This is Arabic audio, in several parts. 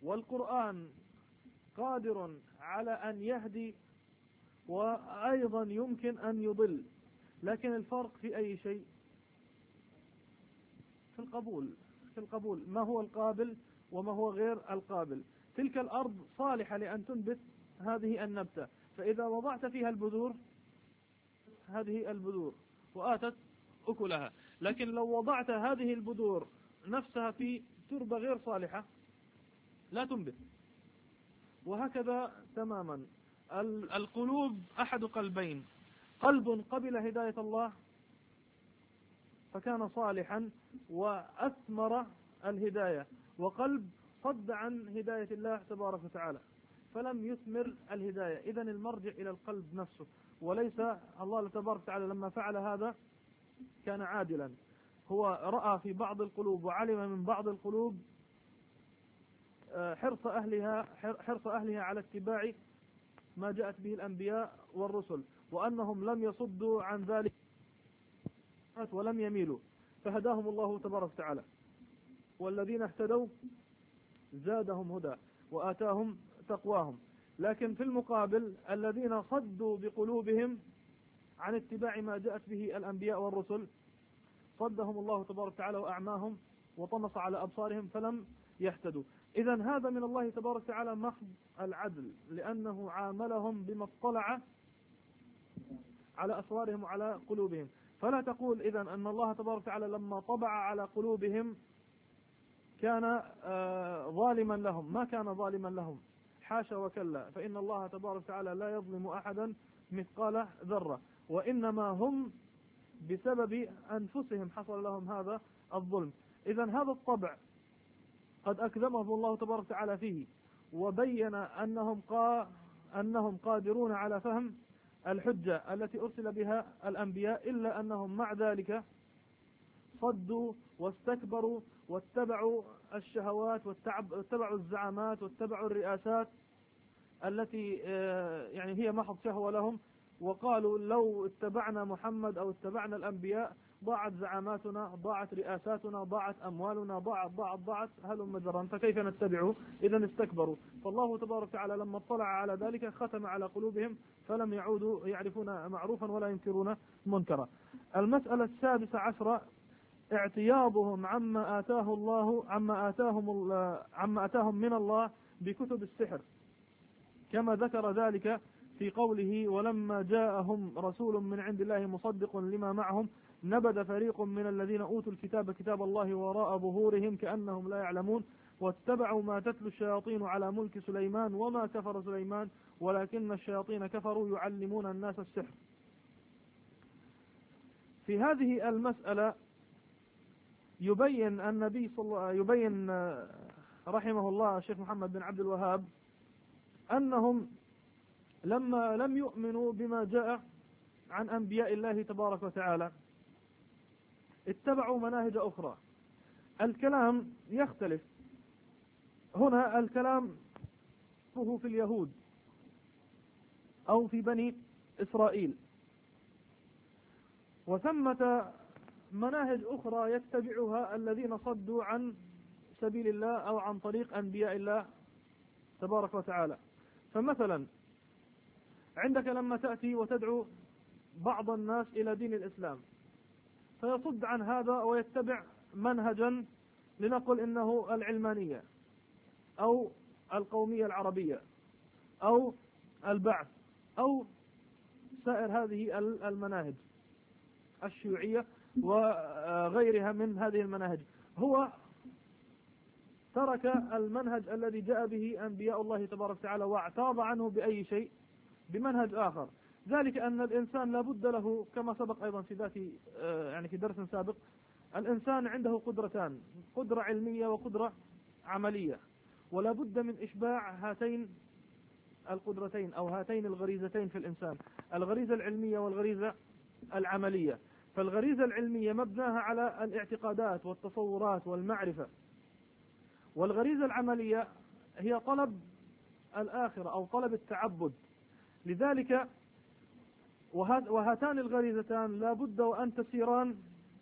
والقرآن قادر على أن يهدي وأيضا يمكن أن يضل، لكن الفرق في أي شيء؟ في القبول، ما هو القابل وما هو غير القابل. تلك الأرض صالحة لأن تنبت هذه النبتة، فإذا وضعت فيها البذور هذه البذور وآتت أكلها، لكن لو وضعت هذه البذور نفسها في تربة غير صالحة لا تنبت. وهكذا تماما القلوب أحد قلبين، قلب قبل هداية الله فكان صالحا وأثمر الهداية، وقلب صد عن هداية الله تبارك وتعالى فلم يثمر الهداية. إذن المرجع إلى القلب نفسه، وليس الله تبارك وتعالى لما فعل هذا كان عادلا، هو رأى في بعض القلوب وعلم من بعض القلوب حرص أهلها على اتباع ما جاءت به الأنبياء والرسل، وأنهم لم يصدوا عن ذلك ولم يميلوا، فهداهم الله تبارك وتعالى. والذين اهتدوا زادهم هدى وآتاهم تقواهم. لكن في المقابل الذين صدوا بقلوبهم عن اتباع ما جاءت به الأنبياء والرسل صدهم الله تبارك وتعالى وأعماهم وطمس على أبصارهم فلم يهتدوا. إذن هذا من الله تبارك وتعالى محض العدل، لأنه عاملهم بما اطلع على أسرارهم وعلى قلوبهم. فلا تقول إذن أن الله تبارك وتعالى لما طبع على قلوبهم كان ظالما لهم، ما كان ظالما لهم، حاشا وكلا، فإن الله تبارك وتعالى لا يظلم أحدا مثقال ذرة، وإنما هم بسبب أنفسهم حصل لهم هذا الظلم. إذن هذا الطبع قد أكذبهم الله تبارك وتعالى فيه، وبين أنهم قادرون على فهم الحجة التي أرسل بها الأنبياء، إلا أنهم مع ذلك صدوا واستكبروا واتبعوا الشهوات واتبعوا الزعامات واتبعوا الرئاسات التي يعني هي محض شهوة لهم، وقالوا لو اتبعنا محمد أو اتبعنا الأنبياء ضاعت زعاماتنا، ضاعت رئاساتنا، ضاعت أموالنا، ضاعت هلم جرا، فكيف نتبعه؟ إذا استكبروا. فالله تبارك وتعالى لما اطلع على ذلك ختم على قلوبهم فلم يعودوا يعرفون معروفا ولا ينكرون منكرا. المسألة السادسة عشرة اعتياضهم عما آتاهم من الله بكتب السحر، كما ذكر ذلك في قوله ولما جاءهم رسول من عند الله مصدق لما معهم نبذ فريق من الذين أوتوا الكتاب كتاب الله وراء ظهورهم كأنهم لا يعلمون واتبعوا ما تتلو الشياطين على ملك سليمان وما كفر سليمان ولكن الشياطين كفروا يعلمون الناس السحر. في هذه المسألة يبين رحمه الله الشيخ محمد بن عبد الوهاب أنهم لما لم يؤمنوا بما جاء عن أنبياء الله تبارك وتعالى اتبعوا مناهج أخرى. الكلام يختلف هنا، الكلام في اليهود أو في بني إسرائيل، وثمة مناهج أخرى يتبعها الذين صدوا عن سبيل الله أو عن طريق أنبياء الله تبارك وتعالى. فمثلا عندك لما تأتي وتدعو بعض الناس إلى دين الإسلام فيصد عن هذا ويتبع منهجا لنقل إنه العلمانية أو القومية العربية أو البعث أو سائر هذه المناهج الشيوعية وغيرها من هذه المناهج. هو ترك المنهج الذي جاء به أنبياء الله تبارك وتعالى واعتاض عنه بأي شيء بمنهج آخر. ذلك أن الإنسان لابد له كما سبق أيضا في درس سابق، الإنسان عنده قدرتان، قدرة علمية وقدرة عملية، ولا بد من إشباع هاتين القدرتين أو هاتين الغريزتين في الإنسان، الغريزة العلمية والغريزة العملية. فالغريزة العلمية مبناها على الاعتقادات والتصورات والمعرفة، والغريزة العملية هي طلب الآخرة أو طلب التعبد. لذلك وهاتان الغريزتان لا بد وأن تسيران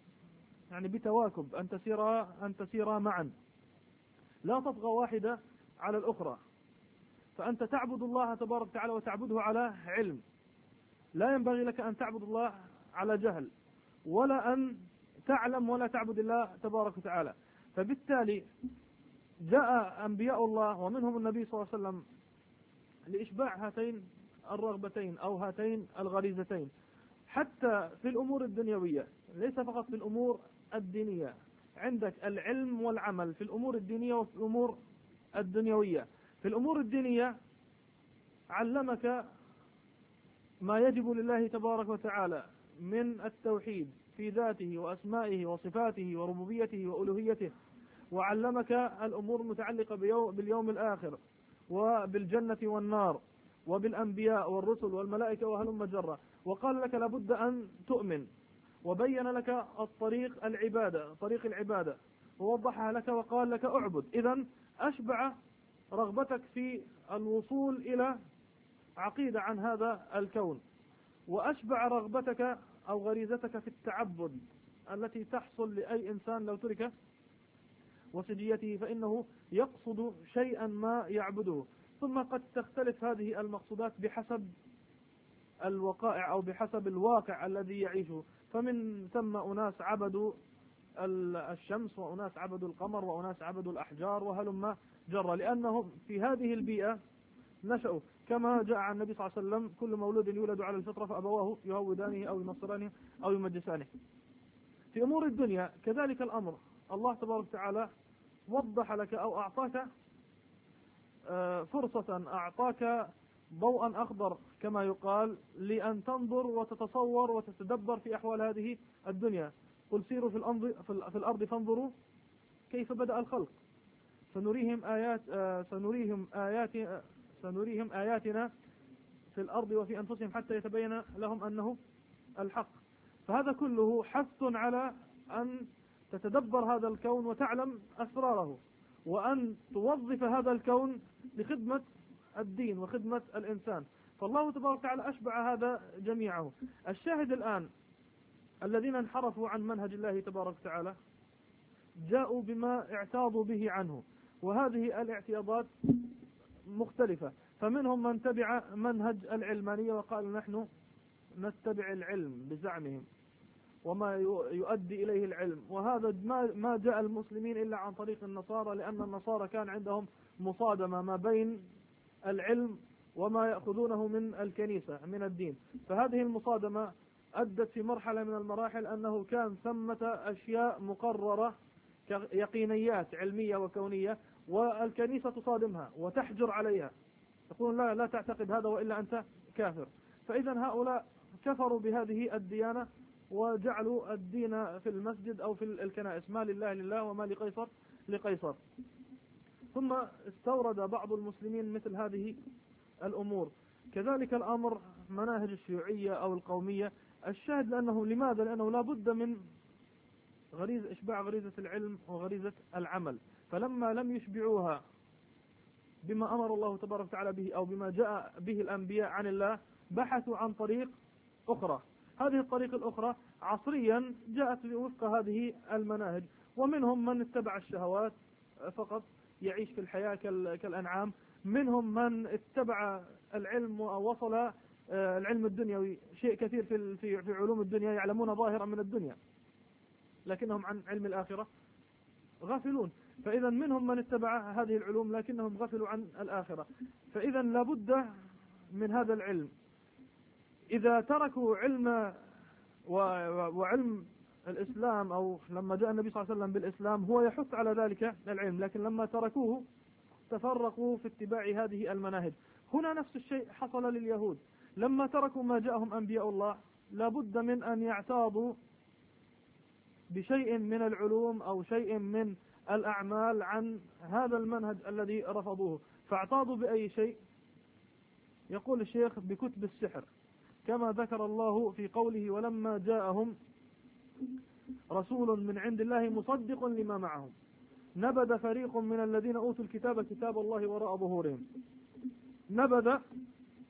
بتواكب، أن تسيرا معا، لا تطغى واحدة على الأخرى. فأنت تعبد الله تبارك وتعالى وتعبده على علم، لا ينبغي لك أن تعبد الله على جهل، ولا أن تعلم ولا تعبد الله تبارك وتعالى. فبالتالي جاء أنبياء الله ومنهم النبي صلى الله عليه وسلم لإشباع هاتين الرغبتين أو هاتين الغريزتين حتى في الأمور الدنيوية، ليس فقط في الأمور الدينية. عندك العلم والعمل في الأمور الدينية وفي الأمور الدنيوية. في الأمور الدينية علمك ما يجب لله تبارك وتعالى من التوحيد في ذاته وأسمائه وصفاته وربوبيته وألوهيته، وعلمك الأمور المتعلقة باليوم الآخر وبالجنة والنار وبالأنبياء والرسل والملائكة وهلم جرة، وقال لك لابد أن تؤمن، وبين لك الطريق العبادة ووضحها لك وقال لك اعبد. إذن أشبع رغبتك في الوصول إلى عقيدة عن هذا الكون، وأشبع رغبتك أو غريزتك في التعبد التي تحصل لأي إنسان لو ترك وسجيته، فإنه يقصد شيئا ما يعبده. ثم قد تختلف هذه المقصودات بحسب الوقائع أو بحسب الواقع الذي يعيشه. فمن ثم أناس عبدوا الشمس، وأناس عبدوا القمر، وأناس عبدوا الأحجار وهلم جرى، لأنهم في هذه البيئة نشأوا. كما جاء عن النبي صلى الله عليه وسلم كل مولود يولد على الفطرة فأبواه يهودانه أو ينصرانه أو يمجسانه. في أمور الدنيا كذلك الأمر، الله تبارك وتعالى وضح لك أو أعطاك فرصة، أعطاك ضوءا أخضر كما يقال، لأن تنظر وتتصور وتتدبر في أحوال هذه الدنيا. قل سيروا في الأرض فانظروا كيف بدأ الخلق، سنريهم آياتنا في الأرض وفي أنفسهم حتى يتبين لهم أنه الحق. فهذا كله حث على أن تتدبر هذا الكون وتعلم أسراره، وأن توظف هذا الكون لخدمة الدين وخدمة الإنسان. فالله تبارك وتعالى أشبع هذا جميعه. الشاهد الآن الذين انحرفوا عن منهج الله تبارك وتعالى جاءوا بما اعتاضوا به عنه، وهذه الاعتياضات مختلفة. فمنهم من تبع منهج العلمانية وقال نحن نتبع العلم بزعمهم وما يؤدي إليه العلم، وهذا ما جاء المسلمين إلا عن طريق النصارى، لأن النصارى كان عندهم مصادمة ما بين العلم وما يأخذونه من الكنيسة من الدين. فهذه المصادمة أدت في مرحلة من المراحل أنه كان ثمة أشياء مقررة كيقينيات علمية وكونية، والكنيسة تصادمها وتحجر عليها، تقول لا تعتقد هذا وإلا أنت كافر. فإذا هؤلاء كفروا بهذه الديانة وجعلوا الدين في المسجد أو في الكنائس، ما لله لله وما لقيصر لقيصر. ثم استورد بعض المسلمين مثل هذه الأمور. كذلك الأمر مناهج الشيوعية أو القومية. الشاهد لأنه لماذا؟ لأنه لا بد من إشباع غريزة العلم وغريزة العمل. فلما لم يشبعوها بما أمر الله تبارك وتعالى به أو بما جاء به الأنبياء عن الله، بحثوا عن طريق أخرى. هذه الطريق الأخرى عصريا جاءت وفق هذه المناهج، ومنهم من اتبع الشهوات فقط يعيش في الحياة كالأنعام، منهم من اتبع العلم ووصل العلم الدنيوي. شيء كثير في علوم الدنيا يعلمون ظاهرا من الدنيا لكنهم عن علم الآخرة غافلون. فإذا منهم من اتبع هذه العلوم لكنهم غفلوا عن الآخرة. فإذا لابد من هذا العلم. إذا تركوا علم وعلم الإسلام، أو لما جاء النبي صلى الله عليه وسلم بالإسلام هو يحث على ذلك العلم، لكن لما تركوه تفرقوا في اتباع هذه المناهج. هنا نفس الشيء حصل لليهود لما تركوا ما جاءهم أنبياء الله، لابد من أن يعتاضوا بشيء من العلوم أو شيء من الأعمال عن هذا المنهج الذي رفضوه. فاعتاضوا بأي شيء؟ يقول الشيخ بكتب السحر، كما ذكر الله في قوله ولما جاءهم رسول من عند الله مصدق لما معهم نبذ فريق من الذين أوتوا الكتاب كتاب الله وراء ظهورهم. نبذ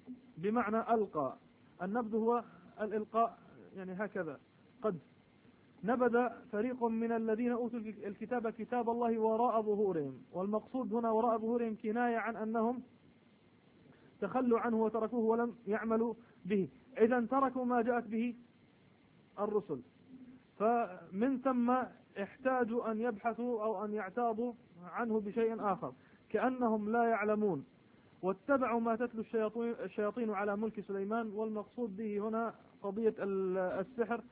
بمعنى ألقى، النبذ هو الإلقاء، يعني هكذا قد. نبذ فريق من الذين أوتوا الكتاب كتاب الله وراء ظهورهم. والمقصود هنا وراء ظهورهم كناية عن أنهم تخلوا عنه وتركوه ولم يعملوا به، إذا تركوا ما جاءت به الرسل، فمن ثم احتاجوا أن يبحثوا أو أن يعتاضوا عنه بشيء آخر كأنهم لا يعلمون، واتبعوا ما تتلو الشياطين على ملك سليمان. والمقصود به هنا قضية السحر،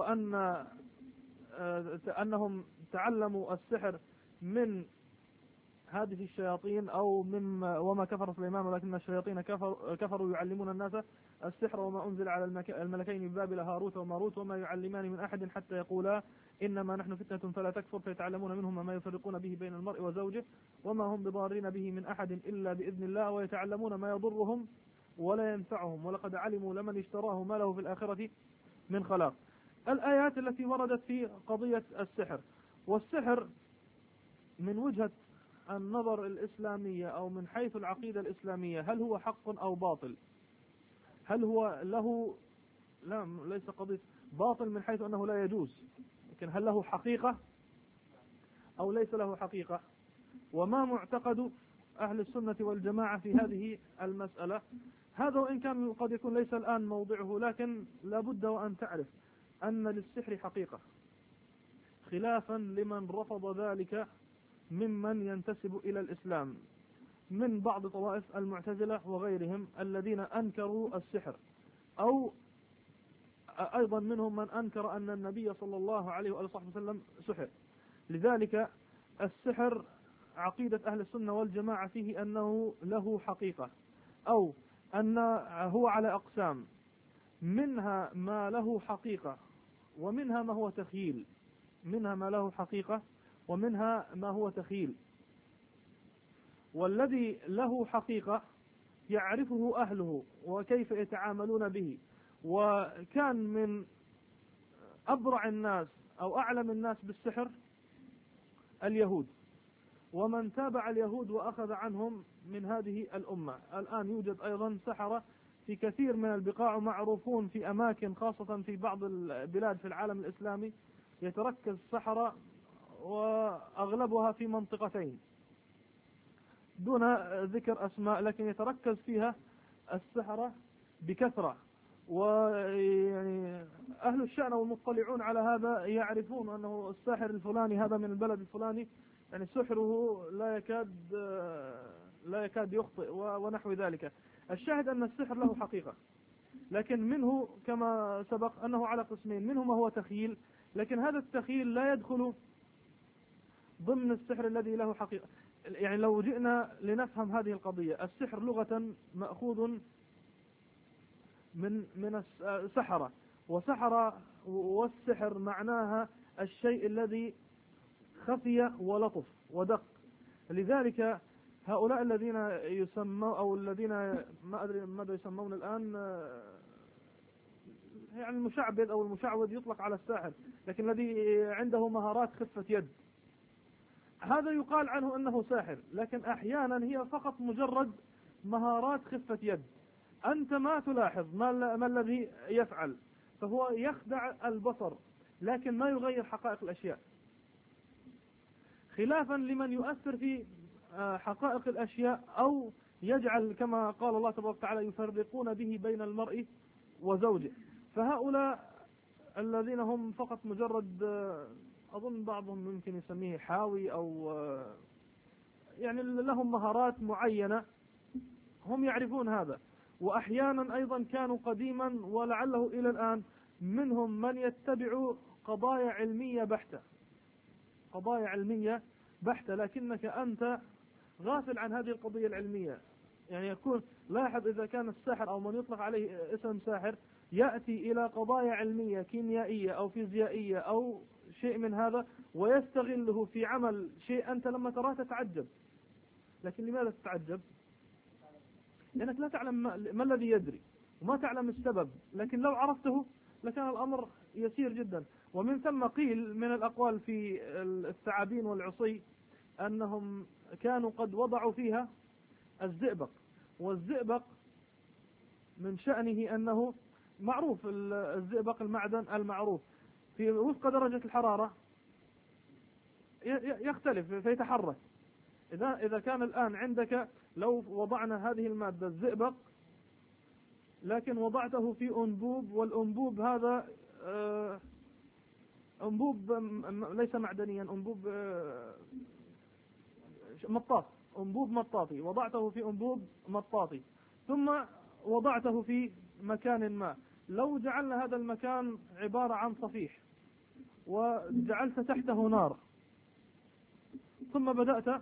أنهم تعلموا السحر من هذه الشياطين أو وما كفر سليمان ولكن الشياطين كفروا يعلمون الناس السحر وما أنزل على الملكين ببابل هاروت وماروت وما يعلمان من أحد حتى يقولا إنما نحن فتنة فلا تكفر، فيتعلمون منهما ما يفرقون به بين المرء وزوجه وما هم بضارين به من أحد إلا بإذن الله، ويتعلمون ما يضرهم ولا ينفعهم ولقد علموا لمن اشتراه ما له في الآخرة من خلاق. الآيات التي وردت في قضية السحر. والسحر من وجهة النظر الإسلامية أو من حيث العقيدة الإسلامية هل هو حق أو باطل؟ هل هو له، لا ليس قضية باطل من حيث أنه لا يجوز، لكن هل له حقيقة أو ليس له حقيقة؟ وما معتقد أهل السنة والجماعة في هذه المسألة؟ هذا وإن كان قد يكون ليس الآن موضعه، لكن لابد وأن تعرف أن للسحر حقيقة، خلافا لمن رفض ذلك ممن ينتسب إلى الإسلام من بعض طوائف المعتزلة وغيرهم الذين أنكروا السحر، أو أيضا منهم من أنكر أن النبي صلى الله عليه وآله وسلم سحر. لذلك السحر عقيدة أهل السنة والجماعة فيه أنه له حقيقة، أو أن هو على أقسام، منها ما له حقيقة ومنها ما هو تخيل، منها ما له حقيقة ومنها ما هو تخيل. والذي له حقيقة يعرفه أهله وكيف يتعاملون به. وكان من أبرع الناس أو أعلم الناس بالسحر اليهود، ومن تابع اليهود وأخذ عنهم من هذه الأمة. الآن يوجد أيضا سحرة في كثير من البقاع، معروفون في أماكن خاصة في بعض البلاد في العالم الإسلامي يتركز سحرة، وأغلبها في منطقتين دون ذكر أسماء، لكن يتركز فيها السحرة بكثرة. ويعني أهل الشأن والمطلعون على هذا يعرفون أنه الساحر الفلاني هذا من البلد الفلاني، يعني سحره لا يكاد يخطئ ونحو ذلك. الشاهد أن السحر له حقيقة، لكن منه كما سبق أنه على قسمين، منه ما هو تخيل، لكن هذا التخيل لا يدخل ضمن السحر الذي له حقيقة. يعني لو جئنا لنفهم هذه القضية، السحر لغة مأخوذ من السحرة، وسحرة والسحر معناها الشيء الذي خفي ولطف ودق. لذلك هؤلاء الذين يسمون أو الذين ما أدري ماذا يسمون الآن، يعني المشعبذ أو المشعوذ يطلق على الساحر، لكن الذي عنده مهارات خفة يد هذا يقال عنه أنه ساحر، لكن أحيانا هي فقط مجرد مهارات خفة يد، أنت ما تلاحظ ما الذي يفعل، فهو يخدع البصر لكن ما يغير حقائق الأشياء، خلافا لمن يؤثر في حقائق الأشياء أو يجعل كما قال الله تبارك وتعالى يفرقون به بين المرء وزوجه. فهؤلاء الذين هم فقط مجرد، أظن بعضهم ممكن يسميه حاوي أو يعني لهم مهارات معينة، هم يعرفون هذا. وأحيانا أيضا كانوا قديما ولعله إلى الآن منهم من يتبع قضايا علمية بحتة، قضايا علمية بحتة، لكنك أنت غافل عن هذه القضية العلمية. يعني يكون لاحظ إذا كان الساحر أو من يطلق عليه اسم ساحر يأتي إلى قضايا علمية كيميائية أو فيزيائية أو شيء من هذا ويستغله في عمل شيء أنت لما تراه تتعجب. لكن لماذا تتعجب؟ لأنك لا تعلم ما الذي يجري وما تعلم السبب، لكن لو عرفته لكان الأمر يسير جدا. ومن ثم قيل من الأقوال في الثعابين والعصي أنهم كانوا قد وضعوا فيها الزئبق، والزئبق من شأنه أنه معروف، الزئبق المعدن المعروف في وفق درجة الحرارة يختلف فيتحرك. إذا كان الآن عندك لو وضعنا هذه المادة الزئبق لكن وضعته في أنبوب، والأنبوب هذا أنبوب ليس معدنيا، أنبوب مطاط، أنبوب مطاطي، وضعته في أنبوب مطاطي ثم وضعته في مكان ما، لو جعلنا هذا المكان عبارة عن صفيح وجعلت تحته نار ثم بدأت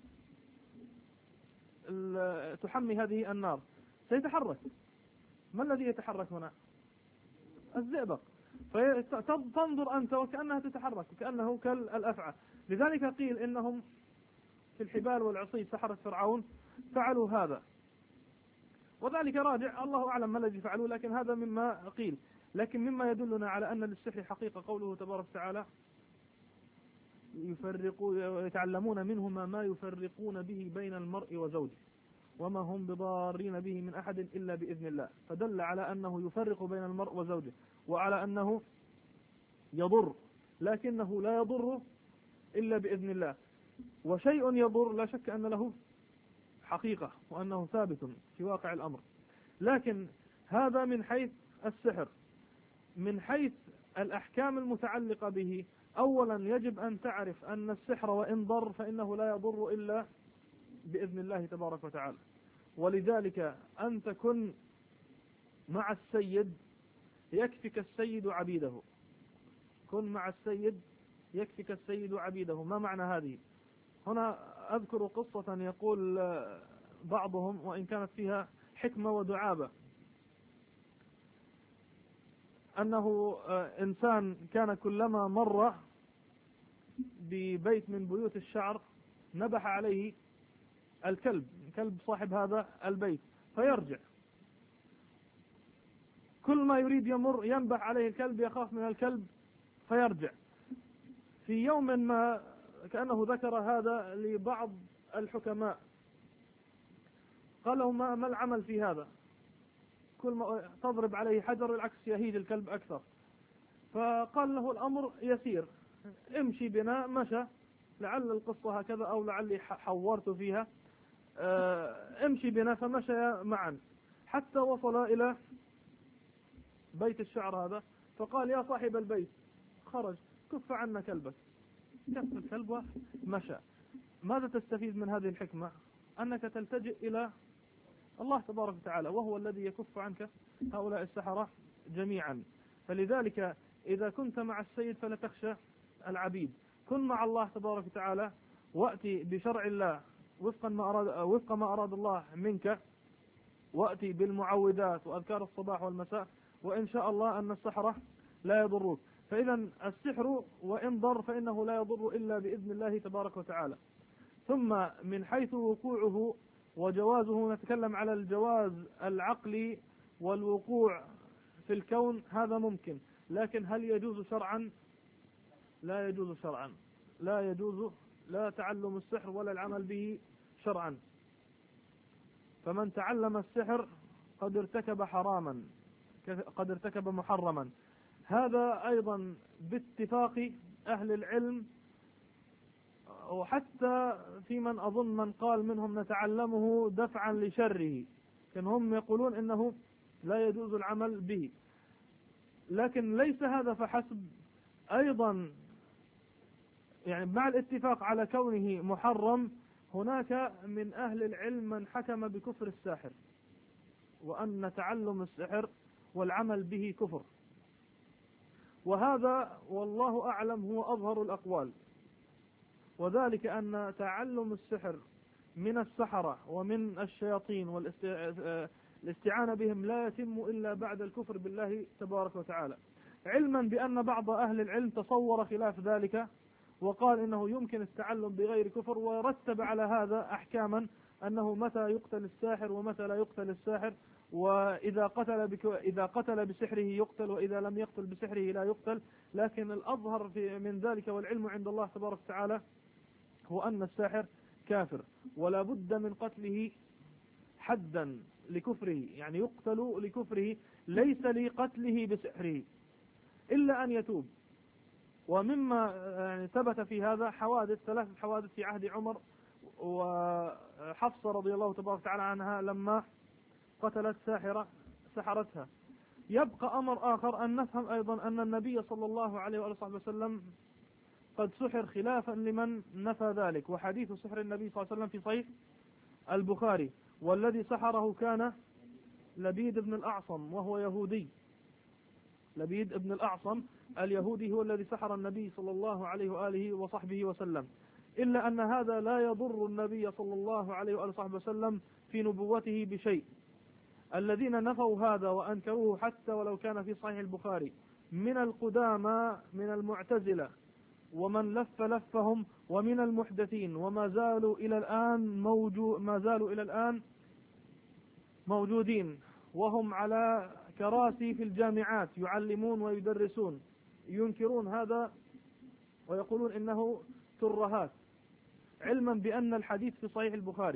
تحمي هذه النار سيتحرك. ما الذي يتحرك هنا؟ الزئبق. فتنظر أنت وكأنها تتحرك وكأنه كالأفعى. لذلك قيل إنهم في الحبال والعصي سحرة فرعون فعلوا هذا، وذلك راجع الله أعلم ما الذي فعلوه، لكن هذا مما قيل. لكن مما يدلنا على أن للسحر حقيقة قوله تبارك وتعالى يتعلمون منهما ما يفرقون به بين المرء وزوجه وما هم بضارين به من أحد إلا بإذن الله، فدل على أنه يفرق بين المرء وزوجه وعلى أنه يضر، لكنه لا يضر إلا بإذن الله. وشيء يضر لا شك أن له حقيقة وأنه ثابت في واقع الأمر. لكن هذا من حيث السحر. من حيث الأحكام المتعلقة به، أولا يجب أن تعرف أن السحر وإن ضر فإنه لا يضر إلا بإذن الله تبارك وتعالى. ولذلك أن تكن مع السيد يكفك السيد عبيده، كن مع السيد يكفك السيد عبيده. ما معنى هذه؟ هنا أذكر قصة يقول بعضهم وإن كانت فيها حكمة ودعابة، أنه إنسان كان كلما مر ببيت من بيوت الشعر نبح عليه الكلب، كلب صاحب هذا البيت، فيرجع كل ما يريد يمر ينبح عليه الكلب، يخاف من الكلب فيرجع. في يوم ما كأنه ذكر هذا لبعض الحكماء، قال له ما العمل في هذا؟ كل ما تضرب عليه حجر العكس يهيج الكلب أكثر. فقال له الأمر يسير، امشي بنا. مشى، لعل القصة هكذا أو لعلي حورت فيها. امشي بنا، فمشى معا حتى وصل إلى بيت الشعر هذا، فقال يا صاحب البيت، خرج، كف عنا كلبك. كف الكلب ومشى. ماذا تستفيد من هذه الحكمة؟ أنك تلتجئ إلى الله تبارك وتعالى، وهو الذي يكف عنك هؤلاء السحرة جميعا. فلذلك إذا كنت مع السيد فلا تخشى العبيد، كن مع الله تبارك وتعالى، وأتي بشرع الله وفق ما أراد الله منك، وأتي بالمعوذات وأذكار الصباح والمساء، وإن شاء الله أن السحرة لا يضروك. فإذا السحر وإن ضر فإنه لا يضر إلا بإذن الله تبارك وتعالى. ثم من حيث وقوعه وجوازه، نتكلم على الجواز العقلي والوقوع في الكون، هذا ممكن، لكن هل يجوز شرعا؟ لا يجوز شرعا، لا يجوز لا تعلم السحر ولا العمل به شرعا. فمن تعلم السحر قد ارتكب حراما، قد ارتكب محرما. هذا أيضا باتفاق أهل العلم، وحتى في من أظن من قال منهم نتعلمه دفعا لشره، كان هم يقولون إنه لا يجوز العمل به. لكن ليس هذا فحسب، أيضا يعني مع الاتفاق على كونه محرم، هناك من أهل العلم من حكم بكفر الساحر، وأن تعلم السحر والعمل به كفر. وهذا والله أعلم هو أظهر الأقوال، وذلك أن تعلم السحر من السحرة ومن الشياطين والاستعانة بهم لا يتم إلا بعد الكفر بالله تبارك وتعالى، علما بأن بعض أهل العلم تصور خلاف ذلك وقال إنه يمكن التعلم بغير كفر، ورتب على هذا أحكاما، أنه متى يقتل الساحر ومتى لا يقتل الساحر، وإذا قتل بسحره يقتل، وإذا لم يقتل بسحره لا يقتل. لكن الأظهر من ذلك والعلم عند الله تبارك وتعالى هو أن الساحر كافر، ولا بد من قتله حدا لكفره، يعني يقتل لكفره، ليس لقتله بسحره إلا أن يتوب. ومما يعني ثبت في هذا ثلاث حوادث في عهد عمر وحفصة رضي الله تبارك وتعالى عنها لما قتلت سحرتها. يبقى أمر آخر أن نفهم أيضا أن النبي صلى الله عليه وآله وسلم قد سحر خلافا لمن نفى ذلك، وحديث سحر النبي صلى الله عليه وسلم في صحيح البخاري، والذي سحره كان لبيد بن الأعصم وهو يهودي. لبيد بن الأعصم اليهودي هو الذي سحر النبي صلى الله عليه وآله وصحبه وسلم، إلا أن هذا لا يضر النبي صلى الله عليه وآله وصحبه وسلم في نبوته بشيء. الذين نفوا هذا وأنكروه حتى ولو كان في صحيح البخاري من القدامى من المعتزلة ومن لفهم ومن المحدثين، وما زالوا إلى الآن موجودين، وهم على كراسي في الجامعات يعلمون ويدرسون، ينكرون هذا ويقولون إنه ترهات، علما بأن الحديث في صحيح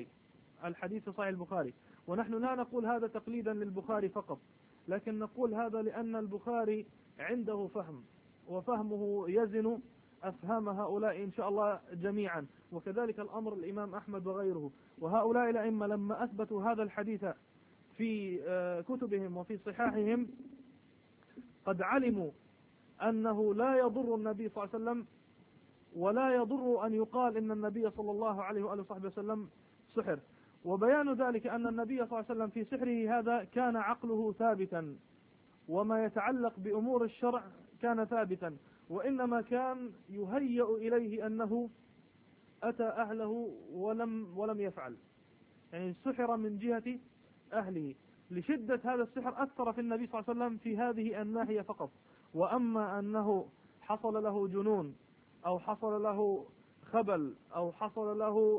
البخاري. ونحن لا نقول هذا تقليدا للبخاري فقط، لكن نقول هذا لأن البخاري عنده فهم، وفهمه يزن أفهام هؤلاء إن شاء الله جميعا، وكذلك الأمر الإمام أحمد وغيره. وهؤلاء الأئمة لما أثبتوا هذا الحديث في كتبهم وفي صحاحهم قد علموا أنه لا يضر النبي صلى الله عليه وسلم، ولا يضر أن يقال إن النبي صلى الله عليه وآله وصحبه وسلم سحر. وبيان ذلك أن النبي صلى الله عليه وسلم في سحره هذا كان عقله ثابتا، وما يتعلق بأمور الشرع كان ثابتا، وإنما كان يهيأ إليه أنه أتى أهله ولم يفعل، يعني سحر من جهة أهله. لشدة هذا السحر أثر في النبي صلى الله عليه وسلم في هذه الناحية فقط. وأما أنه حصل له جنون أو حصل له خبل أو حصل له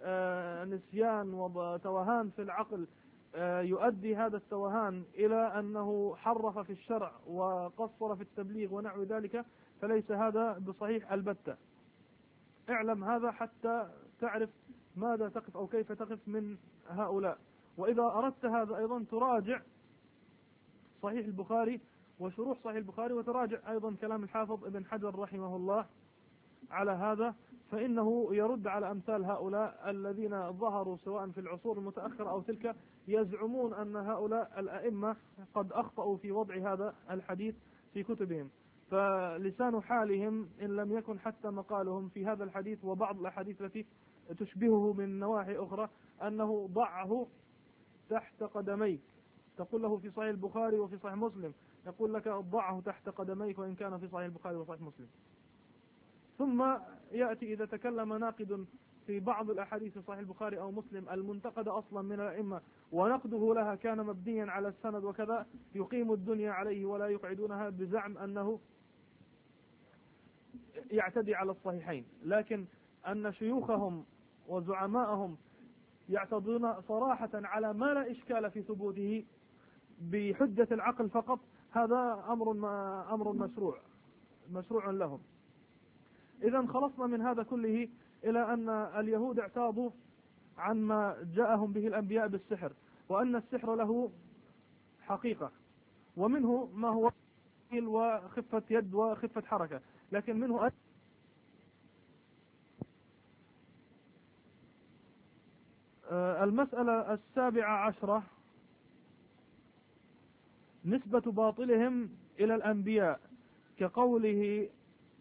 نسيان وتوهان في العقل يؤدي هذا التوهان إلى أنه حرف في الشرع وقصر في التبليغ ونحو ذلك، فليس هذا بصحيح البتة. اعلم هذا حتى تعرف ماذا تقف أو كيف تقف من هؤلاء. وإذا أردت هذا أيضا تراجع صحيح البخاري وشروح صحيح البخاري، وتراجع أيضا كلام الحافظ ابن حجر رحمه الله على هذا، فإنه يرد على أمثال هؤلاء الذين ظهروا سواء في العصور المتأخرة أو تلك، يزعمون أن هؤلاء الأئمة قد أخطأوا في وضع هذا الحديث في كتبهم. فلسان حالهم إن لم يكن حتى مقالهم في هذا الحديث وبعض الأحاديث التي تشبهه من نواحي أخرى أنه ضعه تحت قدميك، تقول له في صحيح البخاري وفي صحيح مسلم، يقول لك ضعه تحت قدميك وإن كان في صحيح البخاري وصحيح مسلم. ثم يأتي إذا تكلم ناقد في بعض الأحاديث في صحيح البخاري أو مسلم المنتقد أصلا من الأئمة، ونقده لها كان مبنيا على السند وكذا، يقيم الدنيا عليه ولا يقعدونها بزعم أنه يعتدي على الصحيحين. لكن أن شيوخهم وزعماءهم يعتضون صراحة على ما لا إشكال في ثبوته بحجة العقل فقط، هذا أمر مشروع لهم. إذا خلصنا من هذا كله إلى أن اليهود اعتاضوا عن ما جاءهم به الأنبياء بالسحر، وأن السحر له حقيقة، ومنه ما هو وخفة يد وخفة حركة، لكن منه المسألة 17 نسبة باطلهم إلى الأنبياء كقوله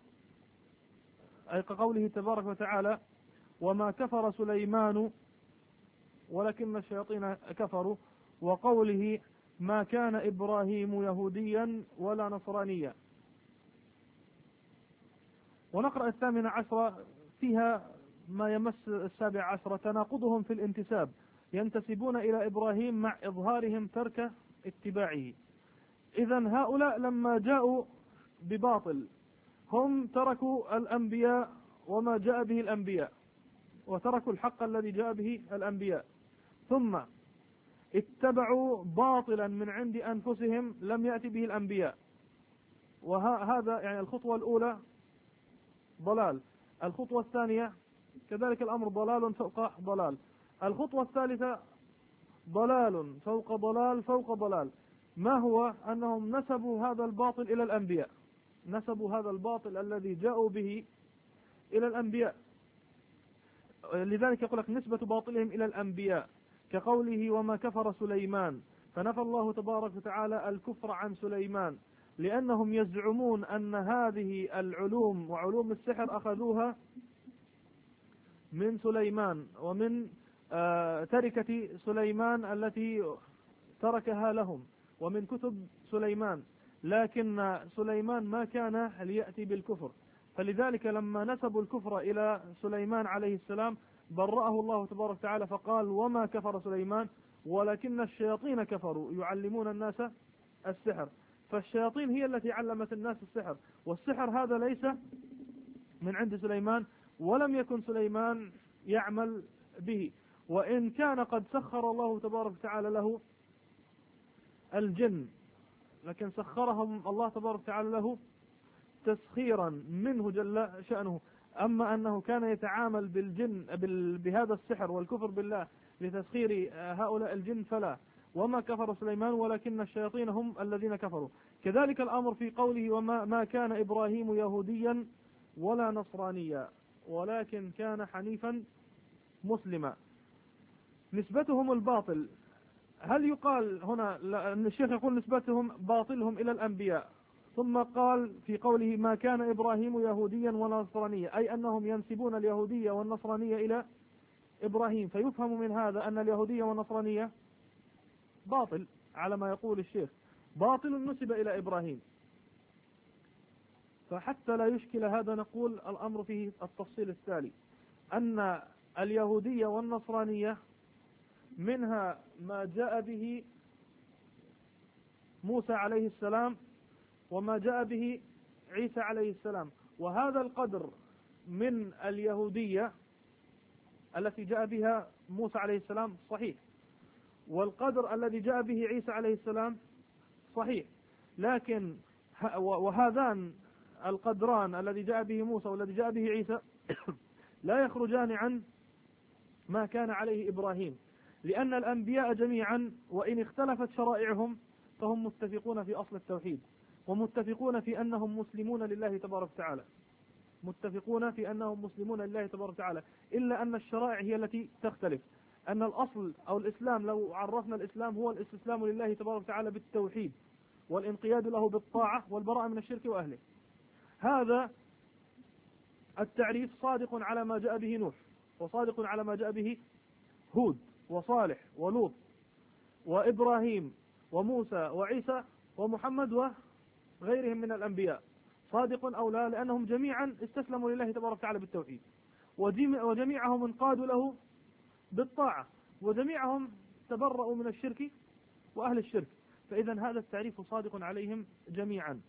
تبارك وتعالى: وما كفر سليمان ولكن الشياطين كفروا، وقوله: ما كان إبراهيم يهوديا ولا نصرانيا. ونقرأ 18 فيها ما يمس 17 تناقضهم في الانتساب، ينتسبون إلى إبراهيم مع إظهارهم ترك اتباعه. إذن هؤلاء لما جاءوا بباطل هم تركوا الأنبياء وما جاء به الأنبياء، وتركوا الحق الذي جاء به الأنبياء، ثم اتبعوا باطلا من عند أنفسهم لم يأتي به الأنبياء. وهذا يعني الخطوة الأولى ضلال، الخطوة الثانية كذلك الأمر ضلال فوق ضلال، الخطوة الثالثة ضلال فوق ضلال فوق ضلال. ما هو؟ أنهم نسبوا هذا الباطل إلى الأنبياء، نسبوا هذا الباطل الذي جاءوا به إلى الأنبياء. لذلك يقول لك نسبة باطلهم إلى الأنبياء، كقوله وما كفر سليمان، فنفى الله تبارك وتعالى الكفر عن سليمان، لأنهم يزعمون أن هذه العلوم وعلوم السحر أخذوها من سليمان ومن تركة سليمان التي تركها لهم، ومن كتب سليمان، لكن سليمان ما كان ليأتي بالكفر. فلذلك لما نسبوا الكفر إلى سليمان عليه السلام برأه الله تبارك وتعالى فقال وما كفر سليمان ولكن الشياطين كفروا يعلمون الناس السحر. فالشياطين هي التي علمت الناس السحر، والسحر هذا ليس من عند سليمان، ولم يكن سليمان يعمل به، وإن كان قد سخر الله تبارك وتعالى له الجن، لكن سخرهم الله تبارك وتعالى له تسخيرا منه جل شأنه. أما أنه كان يتعامل بالجن بهذا السحر والكفر بالله لتسخير هؤلاء الجن فلا. وما كفر سليمان ولكن الشياطين هم الذين كفروا. كذلك الأمر في قوله وما كان إبراهيم يهوديا ولا نصرانيا ولكن كان حنيفا مسلما. نسبتهم الباطل، هل يقال هنا أن الشيخ يقول نسبتهم باطلهم إلى الأنبياء، ثم قال في قوله ما كان إبراهيم يهوديا ولا نصرانيا، أي أنهم ينسبون اليهودية والنصرانية إلى إبراهيم، فيفهم من هذا أن اليهودية والنصرانية باطل على ما يقول الشيخ، باطل نسب إلى إبراهيم. فحتى لا يشكل هذا نقول الأمر فيه التفصيل التالي، أن اليهودية والنصرانية منها ما جاء به موسى عليه السلام وما جاء به عيسى عليه السلام، وهذا القدر من اليهودية التي جاء بها موسى عليه السلام صحيح، والقدر الذي جاء به عيسى عليه السلام صحيح، لكن وهذان القدران الذي جاء به موسى والذي جاء به عيسى لا يخرجان عن ما كان عليه إبراهيم، لأن الأنبياء جميعا وإن اختلفت شرائعهم فهم متفقون في أصل التوحيد، ومتفقون في أنهم مسلمون لله تبارك وتعالى، متفقون في أنهم مسلمون لله تبارك وتعالى، إلا أن الشرائع هي التي تختلف. أن الأصل أو الإسلام لو عرفنا الإسلام هو الاستسلام لله تبارك وتعالى بالتوحيد والانقياد له بالطاعة والبراءة من الشرك وأهله. هذا التعريف صادق على ما جاء به نوح، وصادق على ما جاء به هود وصالح ولوط وإبراهيم وموسى وعيسى ومحمد وغيرهم من الأنبياء، صادق أو لا، لأنهم جميعا استسلموا لله تبارك وتعالى بالتوحيد، وجميعهم انقادوا له بالطاعة، وجميعهم تبرؤوا من الشرك وأهل الشرك. فإذا هذا التعريف صادق عليهم جميعا.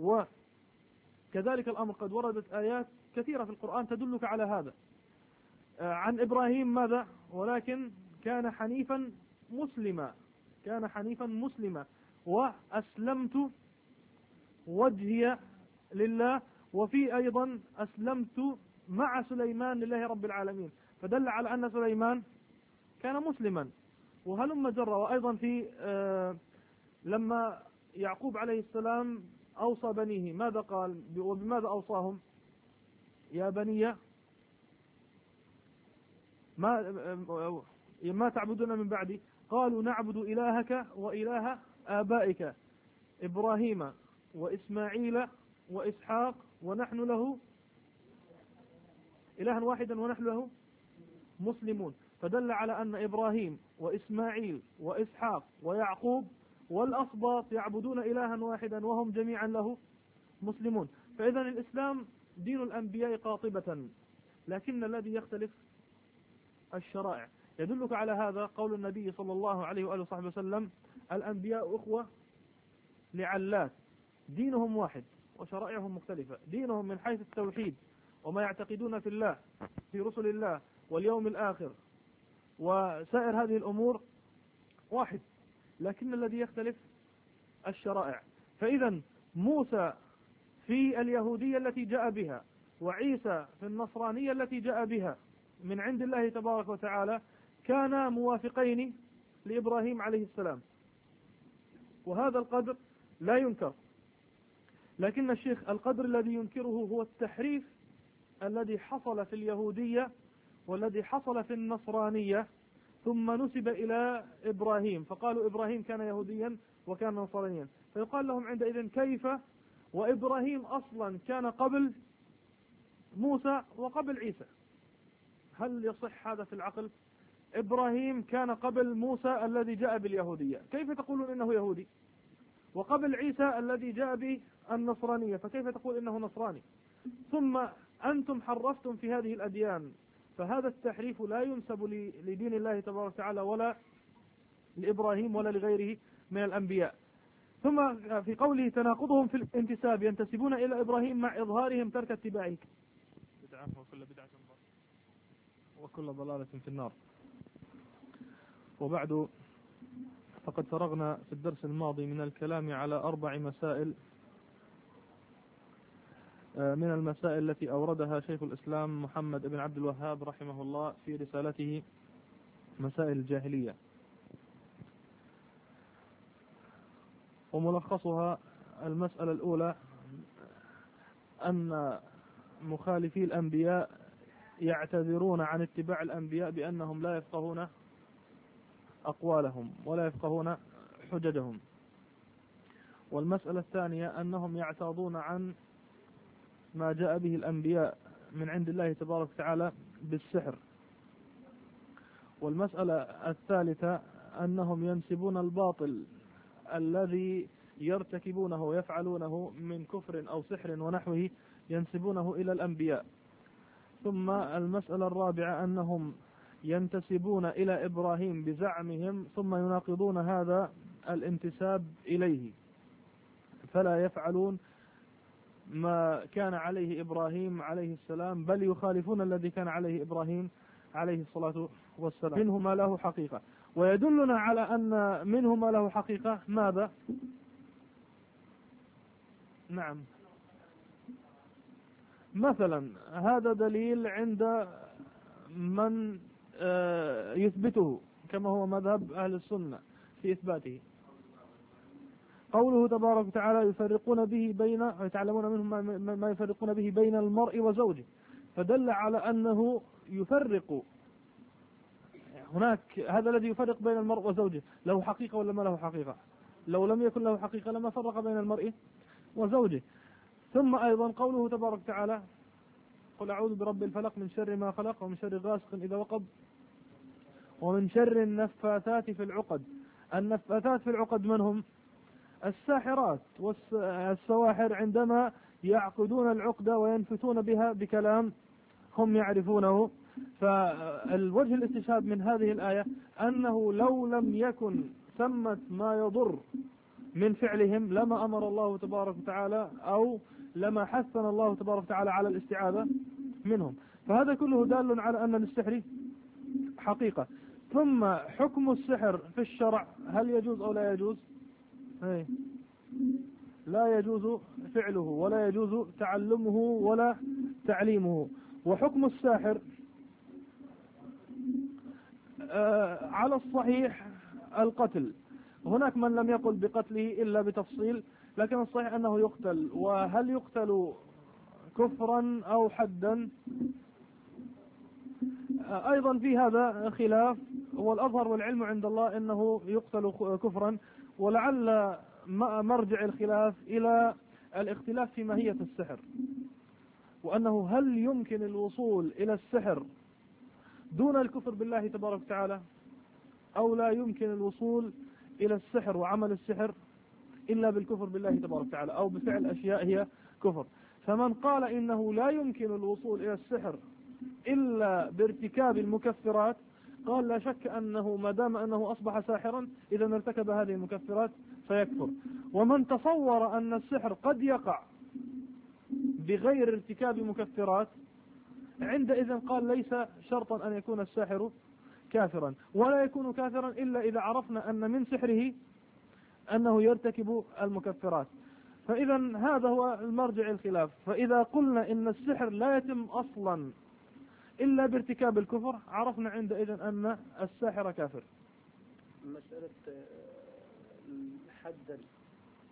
وكذلك الأمر قد وردت آيات كثيرة في القرآن تدلك على هذا. عن إبراهيم ماذا؟ ولكن كان حنيفا مسلما، كان حنيفا مسلما، وأسلمت وجهي لله، وفي أيضا أسلمت مع سليمان لله رب العالمين، فدل على أن سليمان كان مسلما. وهلم جرى. وأيضا في لما يعقوب عليه السلام أوصى بنيه ماذا قال وبماذا أوصاهم؟ يا بني ما تعبدون من بعدي؟ قالوا نعبد إلهك وإله آبائك إبراهيم وإسماعيل وإسحاق ونحن له إلها واحدا ونحن له مسلمون. فدل على أن إبراهيم وإسماعيل وإسحاق ويعقوب والأسباط يعبدون إلها واحدا وهم جميعا له مسلمون. فإذا الإسلام دين الأنبياء قاطبة، لكن الذي يختلف الشرائع. يدلك على هذا قول النبي صلى الله عليه وآله وصحبه وسلم الأنبياء أخوة لعلات، دينهم واحد وشرائعهم مختلفة، دينهم من حيث التوحيد وما يعتقدون في الله في رسل الله واليوم الآخر وسائر هذه الأمور واحد، لكن الذي يختلف الشرائع. فإذا موسى في اليهودية التي جاء بها، وعيسى في النصرانية التي جاء بها من عند الله تبارك وتعالى، كانا موافقين لإبراهيم عليه السلام، وهذا القدر لا ينكر. لكن الشيخ القدر الذي ينكره هو التحريف الذي حصل في اليهودية والذي حصل في النصرانية ثم نسب إلى إبراهيم، فقالوا إبراهيم كان يهوديا وكان نصرانيا، فيقال لهم عندئذ كيف وإبراهيم أصلا كان قبل موسى وقبل عيسى؟ هل يصح هذا في العقل؟ إبراهيم كان قبل موسى الذي جاء باليهودية، كيف تقولون إنه يهودي؟ وقبل عيسى الذي جاء بالنصرانية، فكيف تقول إنه نصراني؟ ثم أنتم حرفتم في هذه الأديان، فهذا التحريف لا ينسب لدين الله تبارك وتعالى ولا لإبراهيم ولا لغيره من الأنبياء. ثم في قوله تناقضهم في الانتساب، ينتسبون إلى إبراهيم مع إظهارهم ترك اتباعه بدعة وكل بدعة وكل ضلالة في النار. وبعد، فقد فرغنا في الدرس الماضي من الكلام على 4 مسائل من المسائل التي أوردها شيخ الإسلام محمد بن عبد الوهاب رحمه الله في رسالته مسائل الجاهلية، وملخصها المسألة الأولى أن مخالفي الأنبياء يعتذرون عن اتباع الأنبياء بأنهم لا يفقهون أقوالهم ولا يفقهون حججهم. والمسألة الثانية أنهم يعتاضون عن ما جاء به الأنبياء من عند الله تبارك وتعالى بالسحر. والمسألة الثالثة أنهم ينسبون الباطل الذي يرتكبونه ويفعلونه من كفر أو سحر ونحوه ينسبونه إلى الأنبياء. ثم المسألة الرابعة أنهم ينتسبون إلى إبراهيم بزعمهم ثم يناقضون هذا الانتساب إليه، فلا يفعلون ما كان عليه إبراهيم عليه السلام، بل يخالفون الذي كان عليه إبراهيم عليه الصلاة والسلام. منه ما له حقيقة. ويدلنا على أن منه ما له حقيقة ماذا؟ نعم، مثلا هذا دليل عند من يثبته كما هو مذهب أهل السنة في إثباته، قوله تبارك وتعالى يفرقون به بين يتعلمون منهم ما يفرقون به بين المرء وزوجه، فدل على أنه يفرق هناك. هذا الذي يفرق بين المرء وزوجه له حقيقة ولا ما له حقيقة؟ لو لم يكن له حقيقة لما فرق بين المرء وزوجه. ثم أيضا قوله تبارك وتعالى قل أعوذ برب الفلق من شر ما خلق ومن شر غاسق إذا وقب ومن شر النفاثات في العقد. النفاثات في العقد من هم؟ الساحرات والسواحر، عندما يعقدون العقدة وينفتون بها بكلام هم يعرفونه. فالوجه الاستشهاد من هذه الآية أنه لو لم يكن ثمة ما يضر من فعلهم لما أمر الله تبارك وتعالى أو لما حثنا الله تبارك وتعالى على الاستعاذة منهم. فهذا كله دال على أن للسحر حقيقة. ثم حكم السحر في الشرع هل يجوز أو لا يجوز؟ لا يجوز فعله ولا يجوز تعلمه ولا تعليمه. وحكم الساحر على الصحيح القتل. هناك من لم يقل بقتله إلا بتفصيل، لكن الصحيح أنه يقتل. وهل يقتل كفرا أو حدا؟ أيضا في هذا خلاف، والأظهر والعلم عند الله أنه يقتل كفرا، ولعل مرجع الخلاف إلى الاختلاف في ماهية السحر، وأنه هل يمكن الوصول إلى السحر دون الكفر بالله تبارك وتعالى، أو لا يمكن الوصول إلى السحر وعمل السحر إلا بالكفر بالله تبارك وتعالى أو بفعل أشياء هي كفر. فمن قال إنه لا يمكن الوصول إلى السحر إلا بارتكاب المكفرات قال لا شك أنه ما دام أنه أصبح ساحرا إذا ارتكب هذه المكفرات فيكفر. ومن تصور أن السحر قد يقع بغير ارتكاب مكفرات عندئذ قال ليس شرطا أن يكون الساحر كافرا، ولا يكون كافرا إلا إذا عرفنا أن من سحره أنه يرتكب المكفرات. فإذا هذا هو المرجع الخلاف. فإذا قلنا إن السحر لا يتم أصلا إلا بارتكاب الكفر عرفنا عندئذ أن الساحر كافر. مسألة حدا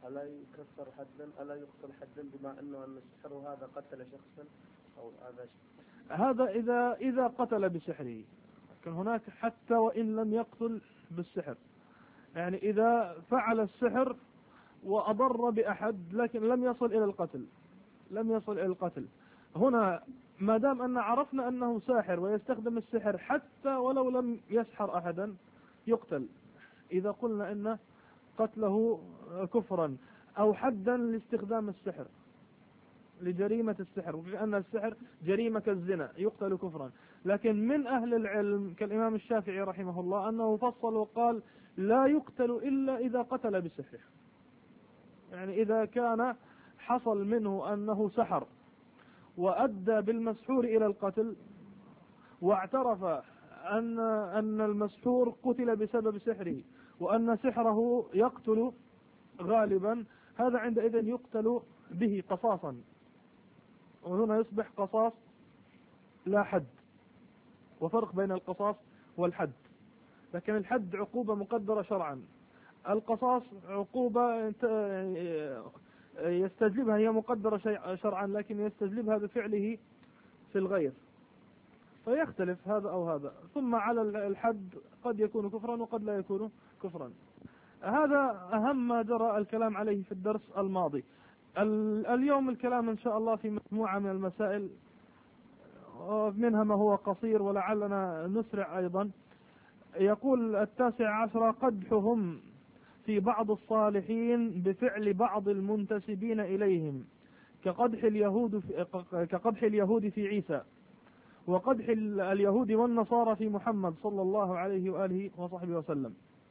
ألا يكسر حدا، ألا يقتل حدا بما أنه أن السحر هذا قتل شخصا أو هذا إذا قتل بسحره، لكن هناك حتى وإن لم يقتل بالسحر، يعني إذا فعل السحر وأضر بأحد لكن لم يصل إلى القتل، هنا ما دام أن عرفنا أنه ساحر ويستخدم السحر حتى ولو لم يسحر أحدا يقتل، إذا قلنا إن قتله كفرا أو حدا لاستخدام السحر لجريمة السحر، وكأن السحر جريمة كالزنا يقتل كفرا. لكن من أهل العلم كالإمام الشافعي رحمه الله أنه فصل وقال لا يقتل إلا إذا قتل بسحره، يعني إذا كان حصل منه أنه سحر وأدى بالمسحور إلى القتل واعترف أن المسحور قتل بسبب سحره وأن سحره يقتل غالبا، هذا عندئذ يقتل به قصاصا، وهنا يصبح قصاص لا حد، وفرق بين القصاص والحد. لكن الحد عقوبة مقدرة شرعا، القصاص عقوبة يستجلبها، هي مقدرة شرعا لكن يستجلبها بفعله في الغير، فيختلف هذا أو هذا. ثم على الحد قد يكون كفرا وقد لا يكون كفرا. هذا أهم ما جرى الكلام عليه في الدرس الماضي. اليوم الكلام إن شاء الله في مجموعة من المسائل، منها ما هو قصير ولعلنا نسرع أيضا. يقول 19 قدحهم في بعض الصالحين بفعل بعض المنتسبين إليهم كقدح اليهود في عيسى، وقدح اليهود والنصارى في محمد صلى الله عليه وآله وصحبه وسلم.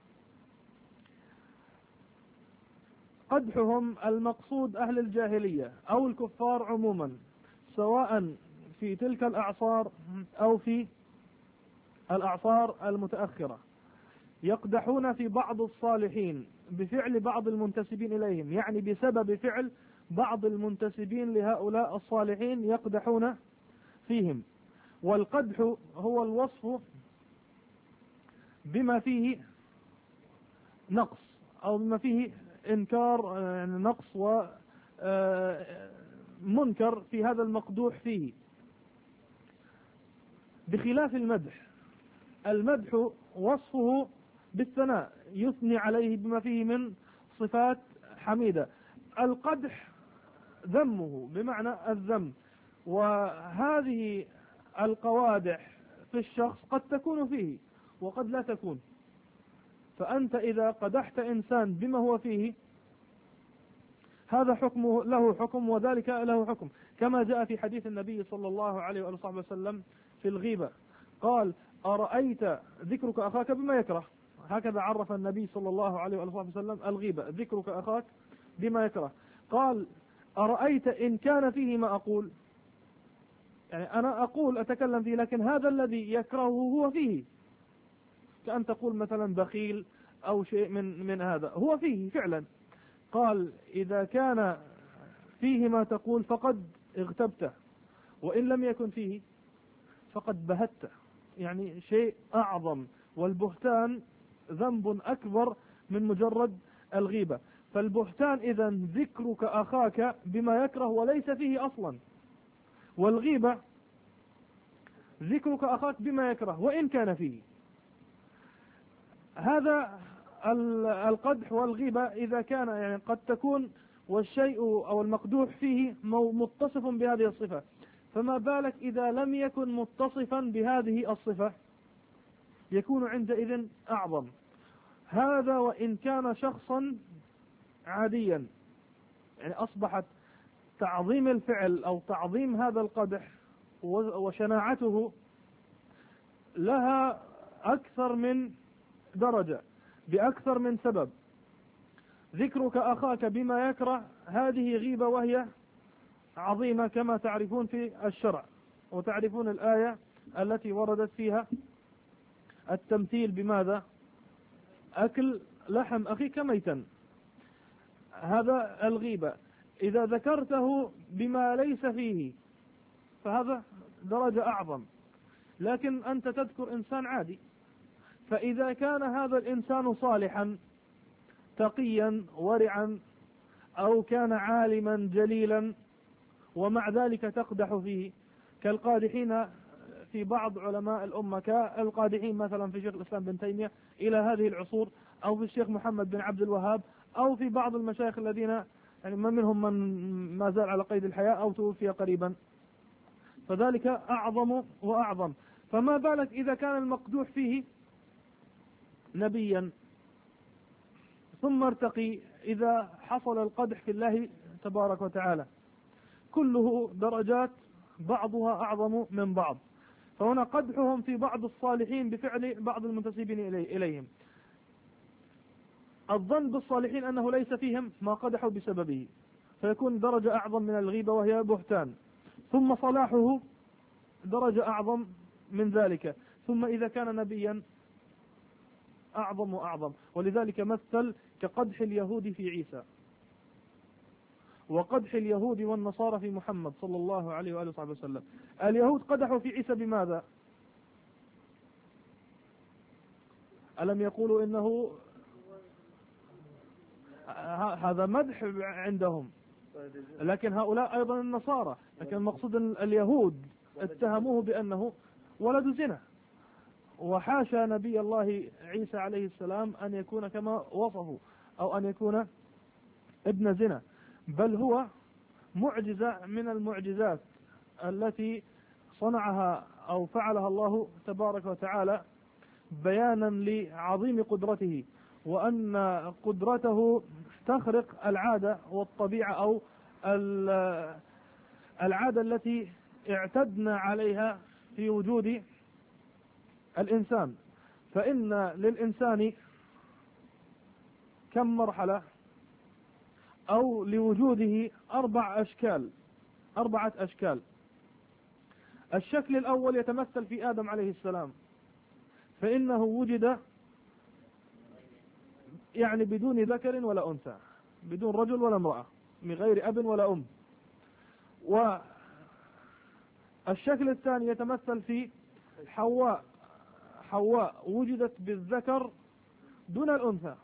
قدحهم المقصود أهل الجاهلية أو الكفار عموما، سواء في تلك الأعصار أو في الأعصار المتأخرة، يقدحون في بعض الصالحين بفعل بعض المنتسبين إليهم، يعني بسبب فعل بعض المنتسبين لهؤلاء الصالحين يقدحون فيهم. والقدح هو الوصف بما فيه نقص أو بما فيه إنكار، يعني نقص ومنكر في هذا المقدوح فيه، بخلاف المدح. المدح وصفه بالثناء، يثني عليه بما فيه من صفات حميدة. القدح ذمه بمعنى الذم، وهذه القوادح في الشخص قد تكون فيه وقد لا تكون. فأنت إذا قدحت إنسان بما هو فيه هذا حكمه له حكم وذلك له حكم، كما جاء في حديث النبي صلى الله عليه وآله وسلم في الغيبة، قال أرأيت ذكرك أخاك بما يكره. هكذا عرف النبي صلى الله عليه وآله وسلم الغيبة، ذكرك أخاك بما يكره. قال أرأيت إن كان فيه ما أقول، يعني أنا أقول أتكلم فيه لكن هذا الذي يكرهه هو فيه، كأن تقول مثلا بخيل أو شيء من هذا هو فيه فعلا. قال إذا كان فيه ما تقول فقد اغتبته، وإن لم يكن فيه فقد بهته، يعني شيء أعظم. والبهتان ذنب أكبر من مجرد الغيبة. فالبهتان إذا ذكرك أخاك بما يكره وليس فيه أصلا، والغيبة ذكرك أخاك بما يكره وإن كان فيه. هذا القدح والغيبة إذا كان يعني قد تكون والشيء أو المقدوح فيه متصف بهذه الصفة، فما بالك إذا لم يكن متصفا بهذه الصفة، يكون عندئذ أعظم. هذا وإن كان شخصا عاديا، يعني أصبحت تعظيم الفعل أو تعظيم هذا القدح وشناعته لها أكثر من درجة بأكثر من سبب. ذكرك أخاك بما يكره هذه غيبة وهي عظيمة كما تعرفون في الشرع، وتعرفون الآية التي وردت فيها التمثيل بماذا؟ أكل لحم أخيك ميتا. هذا الغيبة. إذا ذكرته بما ليس فيه فهذا درجة أعظم، لكن أنت تذكر إنسان عادي، فإذا كان هذا الإنسان صالحا تقيا ورعا أو كان عالما جليلا ومع ذلك تقدح فيه، كالقادحين في بعض علماء الأمة، كالقادحين مثلا في شيخ الإسلام بن تيمية إلى هذه العصور، أو في الشيخ محمد بن عبد الوهاب، أو في بعض المشايخ الذين يعني ما منهم من ما زال على قيد الحياة أو توفي قريبا، فذلك أعظم وأعظم. فما بالك إذا كان المقدوح فيه نبيا ثم ارتقي إذا حصل القدح في الله تبارك وتعالى. كله درجات بعضها أعظم من بعض. فهنا قدحهم في بعض الصالحين بفعل بعض المنتسبين إليهم، الظن بالصالحين أنه ليس فيهم ما قدحوا بسببه، فيكون درجة أعظم من الغيبة وهي بهتان. ثم صلاحه درجة أعظم من ذلك، ثم إذا كان نبيا أعظم وأعظم. ولذلك مثل كقدح اليهود في عيسى، وقدح اليهود والنصارى في محمد صلى الله عليه وآله وصحبه وسلم. اليهود قدحوا في عيسى بماذا؟ ألم يقولوا إنه هذا مدح عندهم، لكن هؤلاء أيضا النصارى، لكن المقصود اليهود اتهموه بأنه ولد زنا، وحاشا نبي الله عيسى عليه السلام أن يكون كما وصفوا أو أن يكون ابن زنا، بل هو معجزة من المعجزات التي صنعها أو فعلها الله تبارك وتعالى بيانا لعظيم قدرته، وأن قدرته تخرق العادة والطبيعة أو العادة التي اعتدنا عليها في وجود الإنسان. فإن للإنسان كم مرحلة أو لوجوده أربعة أشكال. الشكل الأول يتمثل في آدم عليه السلام، فإنه وجد يعني بدون ذكر ولا أنثى، بدون رجل ولا امرأة، من غير أب ولا أم. والشكل الثاني يتمثل في حواء وجدت بالذكر دون الأنثى،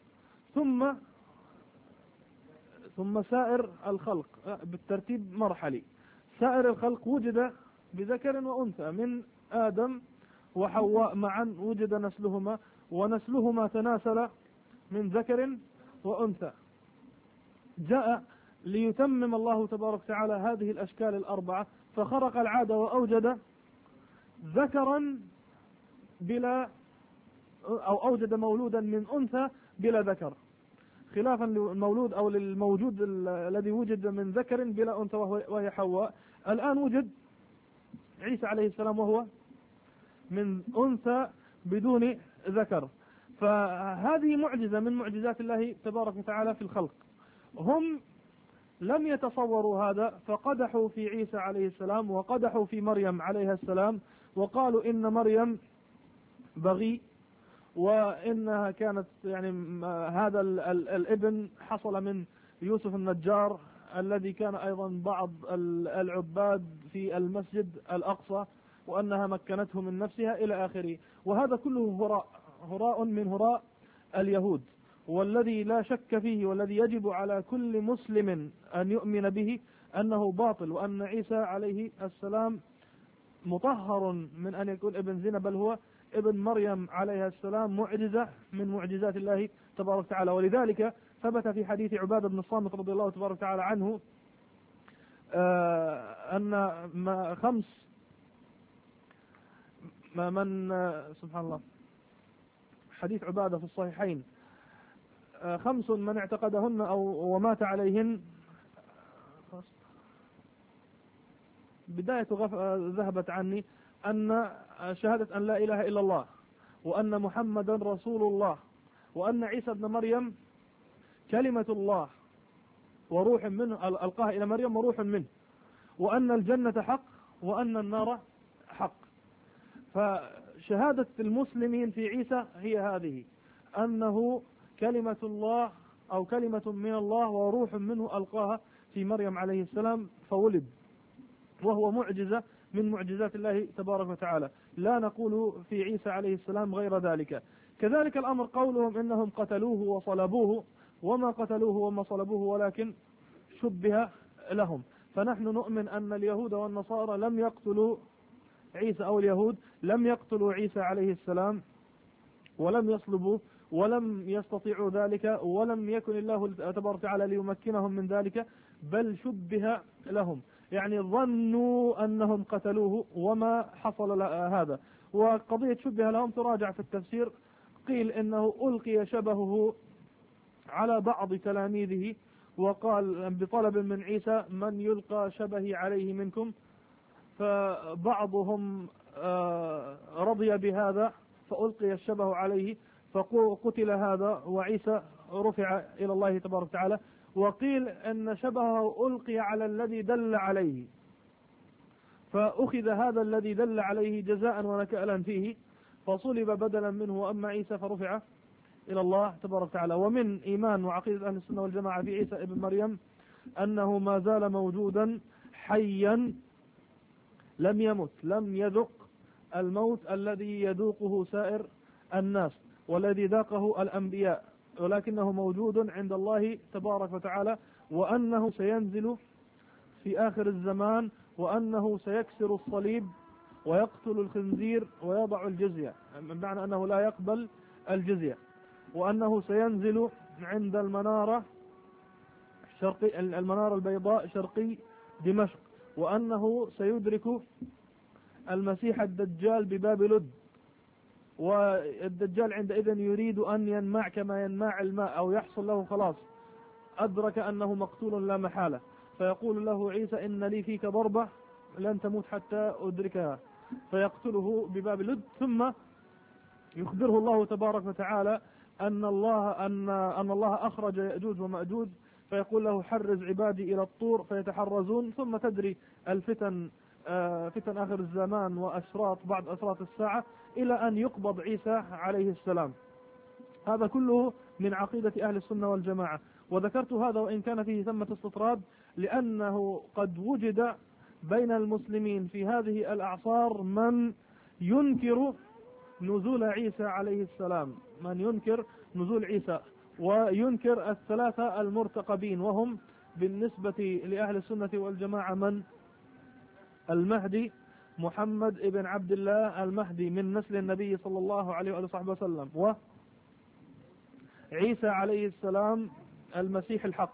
ثم سائر الخلق بالترتيب مرحلي. سائر الخلق وجد بذكر وأنثى، من آدم وحواء معا وجد نسلهما، ونسلهما تناسل من ذكر وأنثى. جاء ليتمم الله تبارك وتعالى هذه الأشكال الأربعة، فخرق العادة وأوجد ذكرا بلا أو أوجد مولودا من أنثى بلا ذكر، خلافا للمولود أو للموجود الذي وجد من ذكر بلا أنثى وهي حواء. الآن وجد عيسى عليه السلام وهو من أنثى بدون ذكر. فهذه معجزة من معجزات الله تبارك وتعالى في الخلق. هم لم يتصوروا هذا، فقدحوا في عيسى عليه السلام وقدحوا في مريم عليها السلام، وقالوا إن مريم بغي، وإنها كانت يعني هذا الابن حصل من يوسف النجار الذي كان أيضا بعض العباد في المسجد الأقصى، وأنها مكنته من نفسها إلى آخره. وهذا كله هراء من هراء اليهود، والذي لا شك فيه والذي يجب على كل مسلم أن يؤمن به أنه باطل، وأن عيسى عليه السلام مطهر من أن يكون ابن زنا، بل هو ابن مريم عليها السلام، معجزة من معجزات الله تبارك وتعالى. ولذلك ثبت في حديث عبادة بن الصامت رضي الله تبارك وتعالى عنه أن سبحان الله، حديث عبادة في الصحيحين: 5 من اعتقدهن أو ومات عليهن. بداية ذهبت عني أن شهادة أن لا إله إلا الله، وأن محمدا رسول الله، وأن عيسى ابن مريم كلمة الله وروح منه، ألقاها إلى مريم وروح منه، وأن الجنة حق وأن النار حق. فشهادة المسلمين في عيسى هي هذه، أنه كلمة الله أو كلمة من الله وروح منه ألقاها في مريم عليه السلام فولد، وهو معجزة من معجزات الله تبارك وتعالى. لا نقول في عيسى عليه السلام غير ذلك. كذلك الأمر قولهم إنهم قتلوه وصلبوه، وما قتلوه وما صلبوه ولكن شبه لهم. فنحن نؤمن أن اليهود والنصارى لم يقتلوا عيسى، أو اليهود لم يقتلوا عيسى عليه السلام ولم يصلبوه ولم يستطيعوا ذلك، ولم يكن الله تبارك وتعالى ليمكنهم من ذلك، بل شبه لهم، يعني ظنوا أنهم قتلوه وما حصل هذا. وقضية شبه لهم تراجع في التفسير، قيل إنه ألقي شبهه على بعض تلاميذه، وقال بطلب من عيسى من يلقى شبهي عليه منكم، فبعضهم رضي بهذا فألقي الشبه عليه فقتل هذا، وعيسى رفع إلى الله تبارك وتعالى. وقيل أن شبهه ألقي على الذي دل عليه، فأخذ هذا الذي دل عليه جزاء ونكالا فيه فصلب بدلا منه، وأما عيسى فرفع إلى الله تبارك وتعالى. ومن إيمان وعقيدة أهل السنة والجماعة في عيسى ابن مريم أنه ما زال موجودا حيا، لم يمت، لم يذق الموت الذي يذوقه سائر الناس والذي ذاقه الأنبياء، ولكنه موجود عند الله تبارك وتعالى، وأنه سينزل في آخر الزمان، وأنه سيكسر الصليب ويقتل الخنزير ويضع الجزية، بمعنى أنه لا يقبل الجزية، وأنه سينزل عند المنارة البيضاء شرقي دمشق، وأنه سيدرك المسيح الدجال بباب لد، والدجال عندئذ يريد أن ينمع كما ينمع الماء أو يحصل له خلاص، أدرك أنه مقتول لا محالة، فيقول له عيسى إن لي فيك ضربة لن تموت حتى أدركها، فيقتله بباب لد. ثم يخبره الله تبارك وتعالى أن الله أخرج يأجوج ومأجوج، فيقول له حرز عبادي إلى الطور فيتحرزون، ثم تدري الفتن فتن آخر الزمان وأشراط بعد أشراط الساعة إلى أن يقبض عيسى عليه السلام. هذا كله من عقيدة أهل السنة والجماعة. وذكرت هذا وإن كان فيه ثمة استطراد، لأنه قد وجد بين المسلمين في هذه الأعصار من ينكر نزول عيسى عليه السلام، من ينكر نزول عيسى وينكر الثلاثة المرتقبين، وهم بالنسبة لأهل السنة والجماعة من المهدي محمد ابن عبد الله المهدي من نسل النبي صلى الله عليه وآله وسلم، وعيسى عليه السلام المسيح الحق،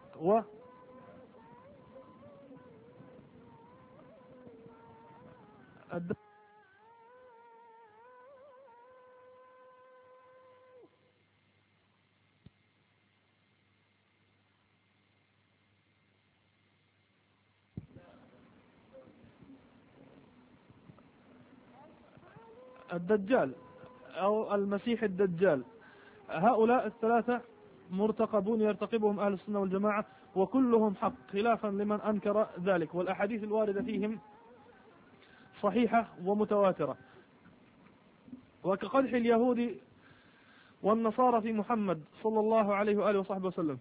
الدجال أو المسيح الدجال. هؤلاء الثلاثة مرتقبون يرتقبهم أهل السنة والجماعة، وكلهم حق خلافا لمن أنكر ذلك، والأحاديث الواردة فيهم صحيحة ومتواترة. وكقدح اليهود والنصارى في محمد صلى الله عليه وآله وصحبه وسلم.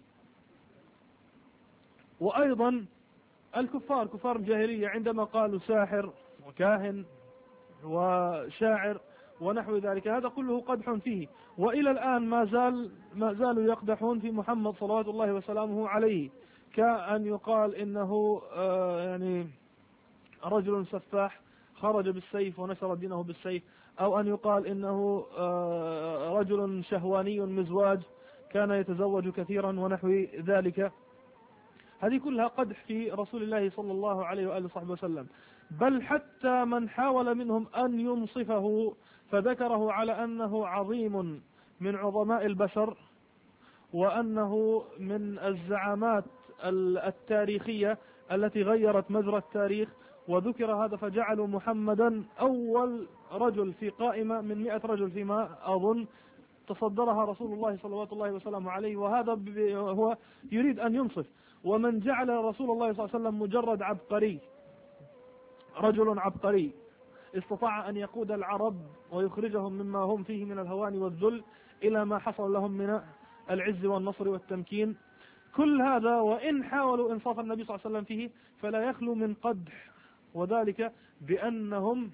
وأيضا الكفار كفار الجاهلية عندما قالوا ساحر وكاهن وشاعر ونحو ذلك، هذا كله قدح فيه، وإلى الآن ما زالوا يقدحون في محمد صلوات الله وسلامه عليه، كأن يقال إنه يعني رجل سفاح خرج بالسيف ونشر دينه بالسيف، أو أن يقال إنه رجل شهواني مزواج كان يتزوج كثيرا ونحو ذلك. هذه كلها قدح في رسول الله صلى الله عليه وآله وصحبه وسلم. بل حتى من حاول منهم أن ينصفه فذكره على أنه عظيم من عظماء البشر، وأنه من الزعامات التاريخية التي غيرت مجرى التاريخ، وذكر هذا فجعلوا محمدا أول رجل في قائمة من 100 رجل فيما أظن تصدرها رسول الله صلوات الله وسلامه عليه، وهذا هو يريد أن ينصف. ومن جعل رسول الله صلى الله عليه وسلم مجرد عبقري، رجل عبقري استطاع أن يقود العرب ويخرجهم مما هم فيه من الهوان والذل إلى ما حصل لهم من العز والنصر والتمكين، كل هذا وإن حاولوا إنصاف النبي صلى الله عليه وسلم فيه فلا يخلو من قدح، وذلك بأنهم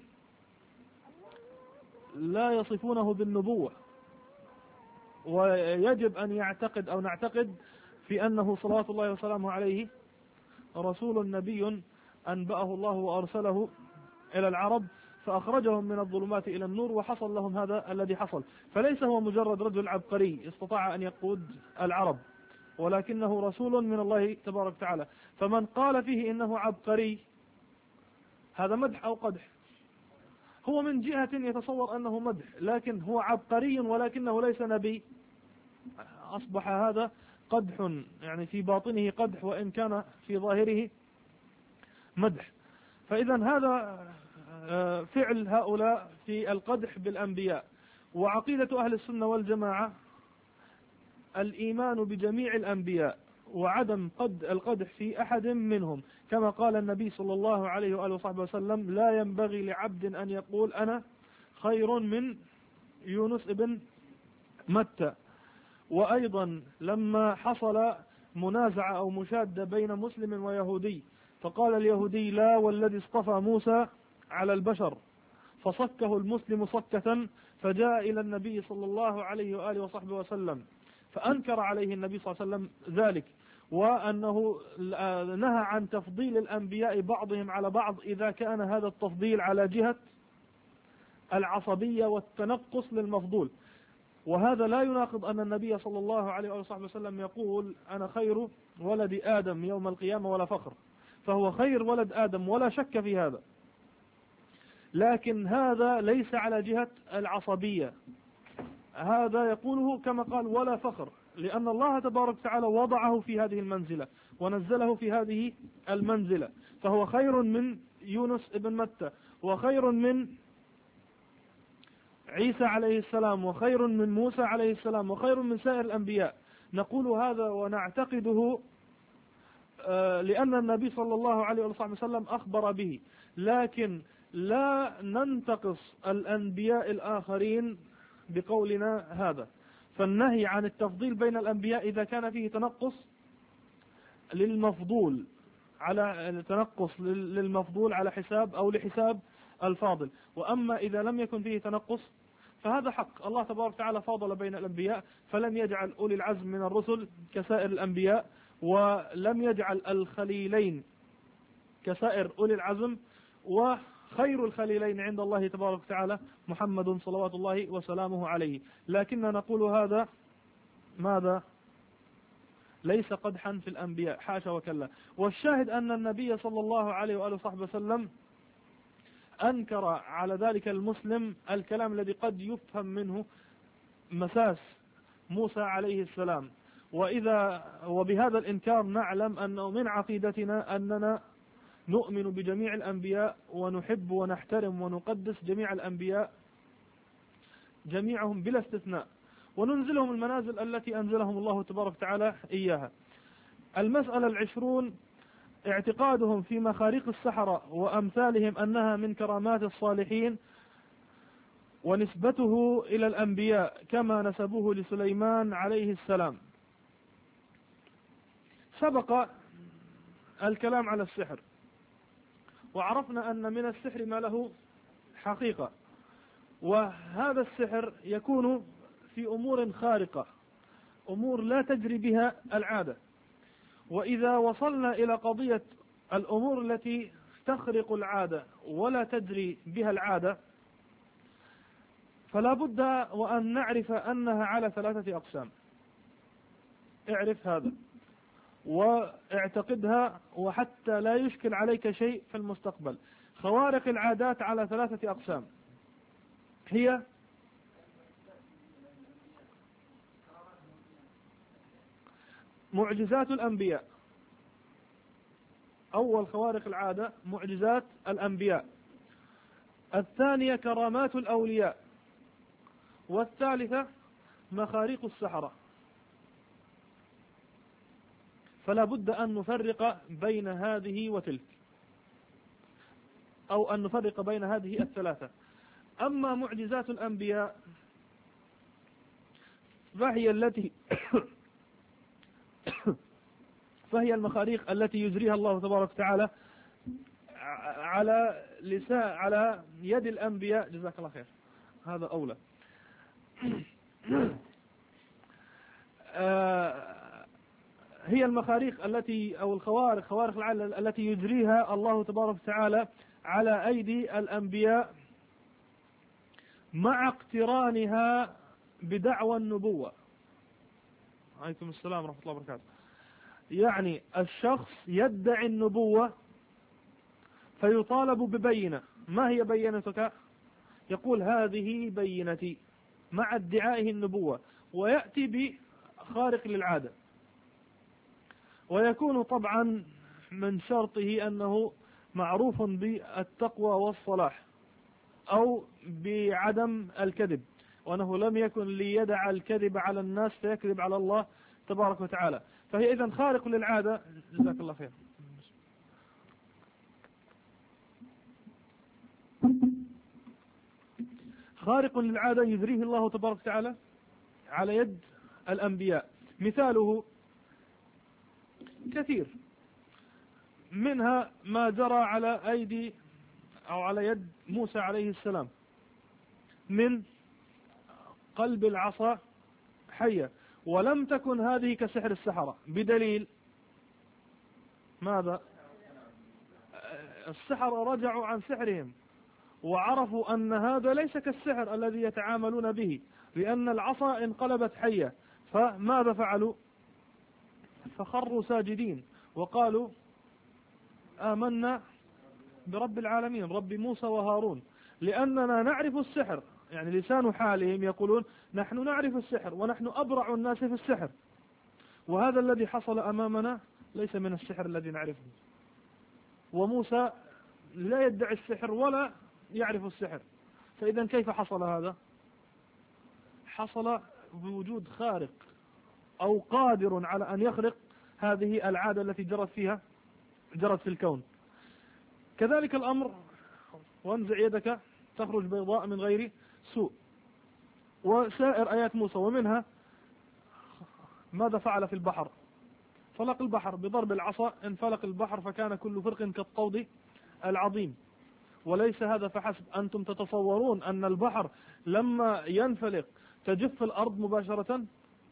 لا يصفونه بالنبوة. ويجب أن يعتقد أو نعتقد في أنه صلوات الله وسلامه عليه رسول نبي أنبأه الله وأرسله إلى العرب فأخرجهم من الظلمات إلى النور، وحصل لهم هذا الذي حصل. فليس هو مجرد رجل عبقري استطاع أن يقود العرب، ولكنه رسول من الله تبارك وتعالى. فمن قال فيه إنه عبقري هذا مدح أو قدح؟ هو من جهة يتصور أنه مدح، لكن هو عبقري ولكنه ليس نبي، أصبح هذا قدح، يعني في باطنه قدح وإن كان في ظاهره مدح. فإذا هذا فعل هؤلاء في القدح بالأنبياء. وعقيدة أهل السنة والجماعة الإيمان بجميع الأنبياء وعدم القدح في أحد منهم، كما قال النبي صلى الله عليه وآله وصحبه وسلم: لا ينبغي لعبد أن يقول أنا خير من يونس ابن متى. وأيضا لما حصل منازعة أو مشادة بين مسلم ويهودي، فقال اليهودي: لا والذي اصطفى موسى على البشر، فصكه المسلم صكة، فجاء إلى النبي صلى الله عليه وآله وصحبه وسلم فأنكر عليه النبي صلى الله عليه وسلم ذلك، وأنه نهى عن تفضيل الأنبياء بعضهم على بعض إذا كان هذا التفضيل على جهة العصبية والتنقص للمفضول. وهذا لا يناقض أن النبي صلى الله عليه وصحبه وسلم يقول: أنا خير ولد آدم يوم القيامة ولا فخر، فهو خير ولد آدم ولا شك في هذا، لكن هذا ليس على جهة العصبية، هذا يقوله كما قال ولا فخر، لأن الله تبارك وتعالى وضعه في هذه المنزلة ونزله في هذه المنزلة، فهو خير من يونس ابن متى، وخير من عيسى عليه السلام، وخير من موسى عليه السلام، وخير من سائر الأنبياء. نقول هذا ونعتقده لأن النبي صلى الله عليه وسلم أخبر به، لكن لا ننتقص الأنبياء الآخرين بقولنا هذا. فالنهي عن التفضيل بين الأنبياء إذا كان فيه تنقص للمفضول على حساب أو لحساب الفاضل. وأما إذا لم يكن فيه تنقص فهذا حق، الله تبارك وتعالى فاضل بين الأنبياء، فلم يجعل أولي العزم من الرسل كسائر الأنبياء، ولم يجعل الخليلين كسائر أولي العزم، وخير الخليلين عند الله تبارك وتعالى محمد صلوات الله وسلامه عليه. لكننا نقول هذا ماذا؟ ليس قدحا في الأنبياء، حاشا وكلا. والشاهد أن النبي صلى الله عليه وآله وصحبه وسلم أنكر على ذلك المسلم الكلام الذي قد يفهم منه مساس موسى عليه السلام. وبهذا الإنكار نعلم أنه من عقيدتنا أننا نؤمن بجميع الأنبياء ونحب ونحترم ونقدس جميع الأنبياء جميعهم بلا استثناء، وننزلهم المنازل التي أنزلهم الله تبارك وتعالى إياها. المسألة 20: اعتقادهم في مخاريق السحرة وأمثالهم أنها من كرامات الصالحين، ونسبته إلى الأنبياء كما نسبوه لسليمان عليه السلام. سبق الكلام على السحر، وعرفنا أن من السحر ما له حقيقة، وهذا السحر يكون في أمور خارقة، أمور لا تجري بها العادة. وإذا وصلنا إلى قضية الأمور التي تخرق العادة ولا تجري بها العادة، فلا بد وأن نعرف أنها على 3 أقسام. اعرف هذا واعتقدها، وحتى لا يشكل عليك شيء في المستقبل. خوارق العادات على 3 أقسام، هي معجزات الأنبياء. أول خوارق العادة معجزات الأنبياء، الثانية كرامات الأولياء، والثالثة مخاريق السحرة. فلا بد أن نفرق بين هذه وتلك، أو أن نفرق بين هذه ال3. أما معجزات الأنبياء فهي المخاريق التي يجريها الله تبارك وتعالى على يد الأنبياء. جزاك الله خير، هذا أولى. هي المخاريق التي أو خوارق العادة التي يجريها الله تبارك وتعالى على أيدي الأنبياء مع اقترانها بدعوى النبوة. عليكم السلام ورحمة الله وبركاته. يعني الشخص يدعي النبوة فيطالب ببينة. ما هي بينتك؟ يقول هذه بينتي مع ادعائه النبوة، ويأتي بخارق للعادة، ويكون طبعا من شرطه أنه معروف بالتقوى والصلاح أو بعدم الكذب، وأنه لم يكن ليدع الكذب على الناس فيكذب على الله تبارك وتعالى. فهي إذن خارق للعادة. جزاك الله خير. خارق للعادة يجريه الله تبارك وتعالى على يد الأنبياء. مثاله كثير، منها ما جرى على أيدي أو على يد موسى عليه السلام من قلب العصا حية، ولم تكن هذه كسحر السحرة، بدليل ماذا؟ السحرة رجعوا عن سحرهم وعرفوا أن هذا ليس كالسحر الذي يتعاملون به، لأن العصا انقلبت حية. فماذا فعلوا؟ فخروا ساجدين وقالوا آمنا برب العالمين، رب موسى وهارون، لأننا نعرف السحر. يعني لسان حالهم يقولون نحن نعرف السحر ونحن أبرع الناس في السحر، وهذا الذي حصل أمامنا ليس من السحر الذي نعرفه. وموسى لا يدعي السحر ولا يعرف السحر، فإذا كيف حصل هذا؟ حصل بوجود خارق أو قادر على أن يخرق هذه العادة التي جرت في الكون. كذلك الأمر، وانزع يدك تخرج بيضاء من غير سوء، وسائر آيات موسى. ومنها ماذا فعل في البحر؟ فلق البحر بضرب العصا، انفلق البحر فكان كل فرق كالطود العظيم. وليس هذا فحسب، أنتم تتصورون أن البحر لما ينفلق تجف الأرض مباشرة؟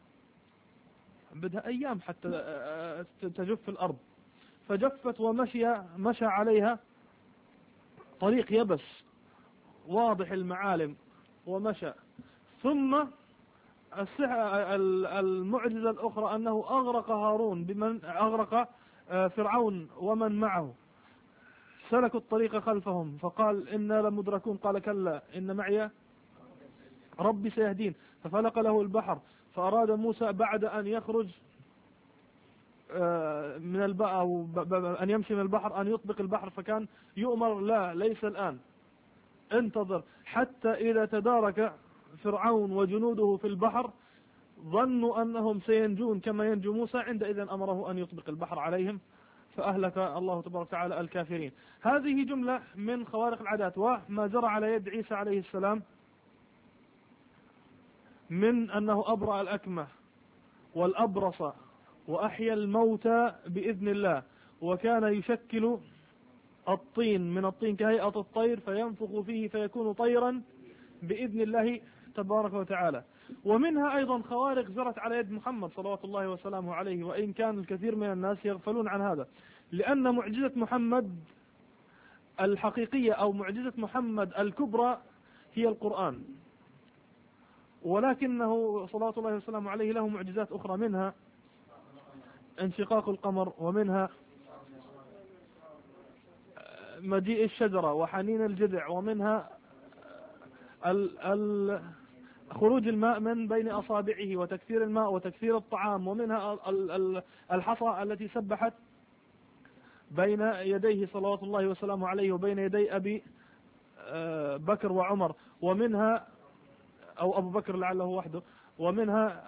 بدها أيام حتى تجف الأرض، فجفت ومشى عليها طريق يبس واضح المعالم ومشى. ثم المعجزة الأخرى أنه أغرق فرعون ومن معه، سلكوا الطريق خلفهم فقال إنا لمدركون، قال كلا إن معي ربي سيهدين، ففلق له البحر. فأراد موسى بعد أن يخرج من البحر أو أن يمشي من البحر أن يطبق البحر، فكان يؤمر لا ليس الآن، انتظر حتى إذا تدارك فرعون وجنوده في البحر ظنوا أنهم سينجون كما ينجو موسى، عندئذ أمره أن يطبق البحر عليهم فأهلك الله تبارك وتعالى الكافرين. هذه جملة من خوارق العادات. وما جرى على يد عيسى عليه السلام من أنه أبرأ الأكمة والأبرص وأحيا الموتى بإذن الله، وكان يشكل الطين من الطين كهيئة الطير فينفخ فيه فيكون طيرا بإذن الله تبارك وتعالى. ومنها أيضا خوارق جرت على يد محمد صلوات الله وسلامه عليه، وإن كان الكثير من الناس يغفلون عن هذا، لأن معجزة محمد الحقيقية أو معجزة محمد الكبرى هي القرآن، ولكنه صلوات الله وسلامه عليه له معجزات أخرى، منها انشقاق القمر، ومنها مجيء الشجرة وحنين الجذع، ومنها خروج الماء من بين أصابعه وتكثير الماء وتكثير الطعام، ومنها الحصى التي سبحت بين يديه صلوات الله وسلامه عليه وبين يدي أبي بكر وعمر، ومنها أو أبو بكر لعله وحده، ومنها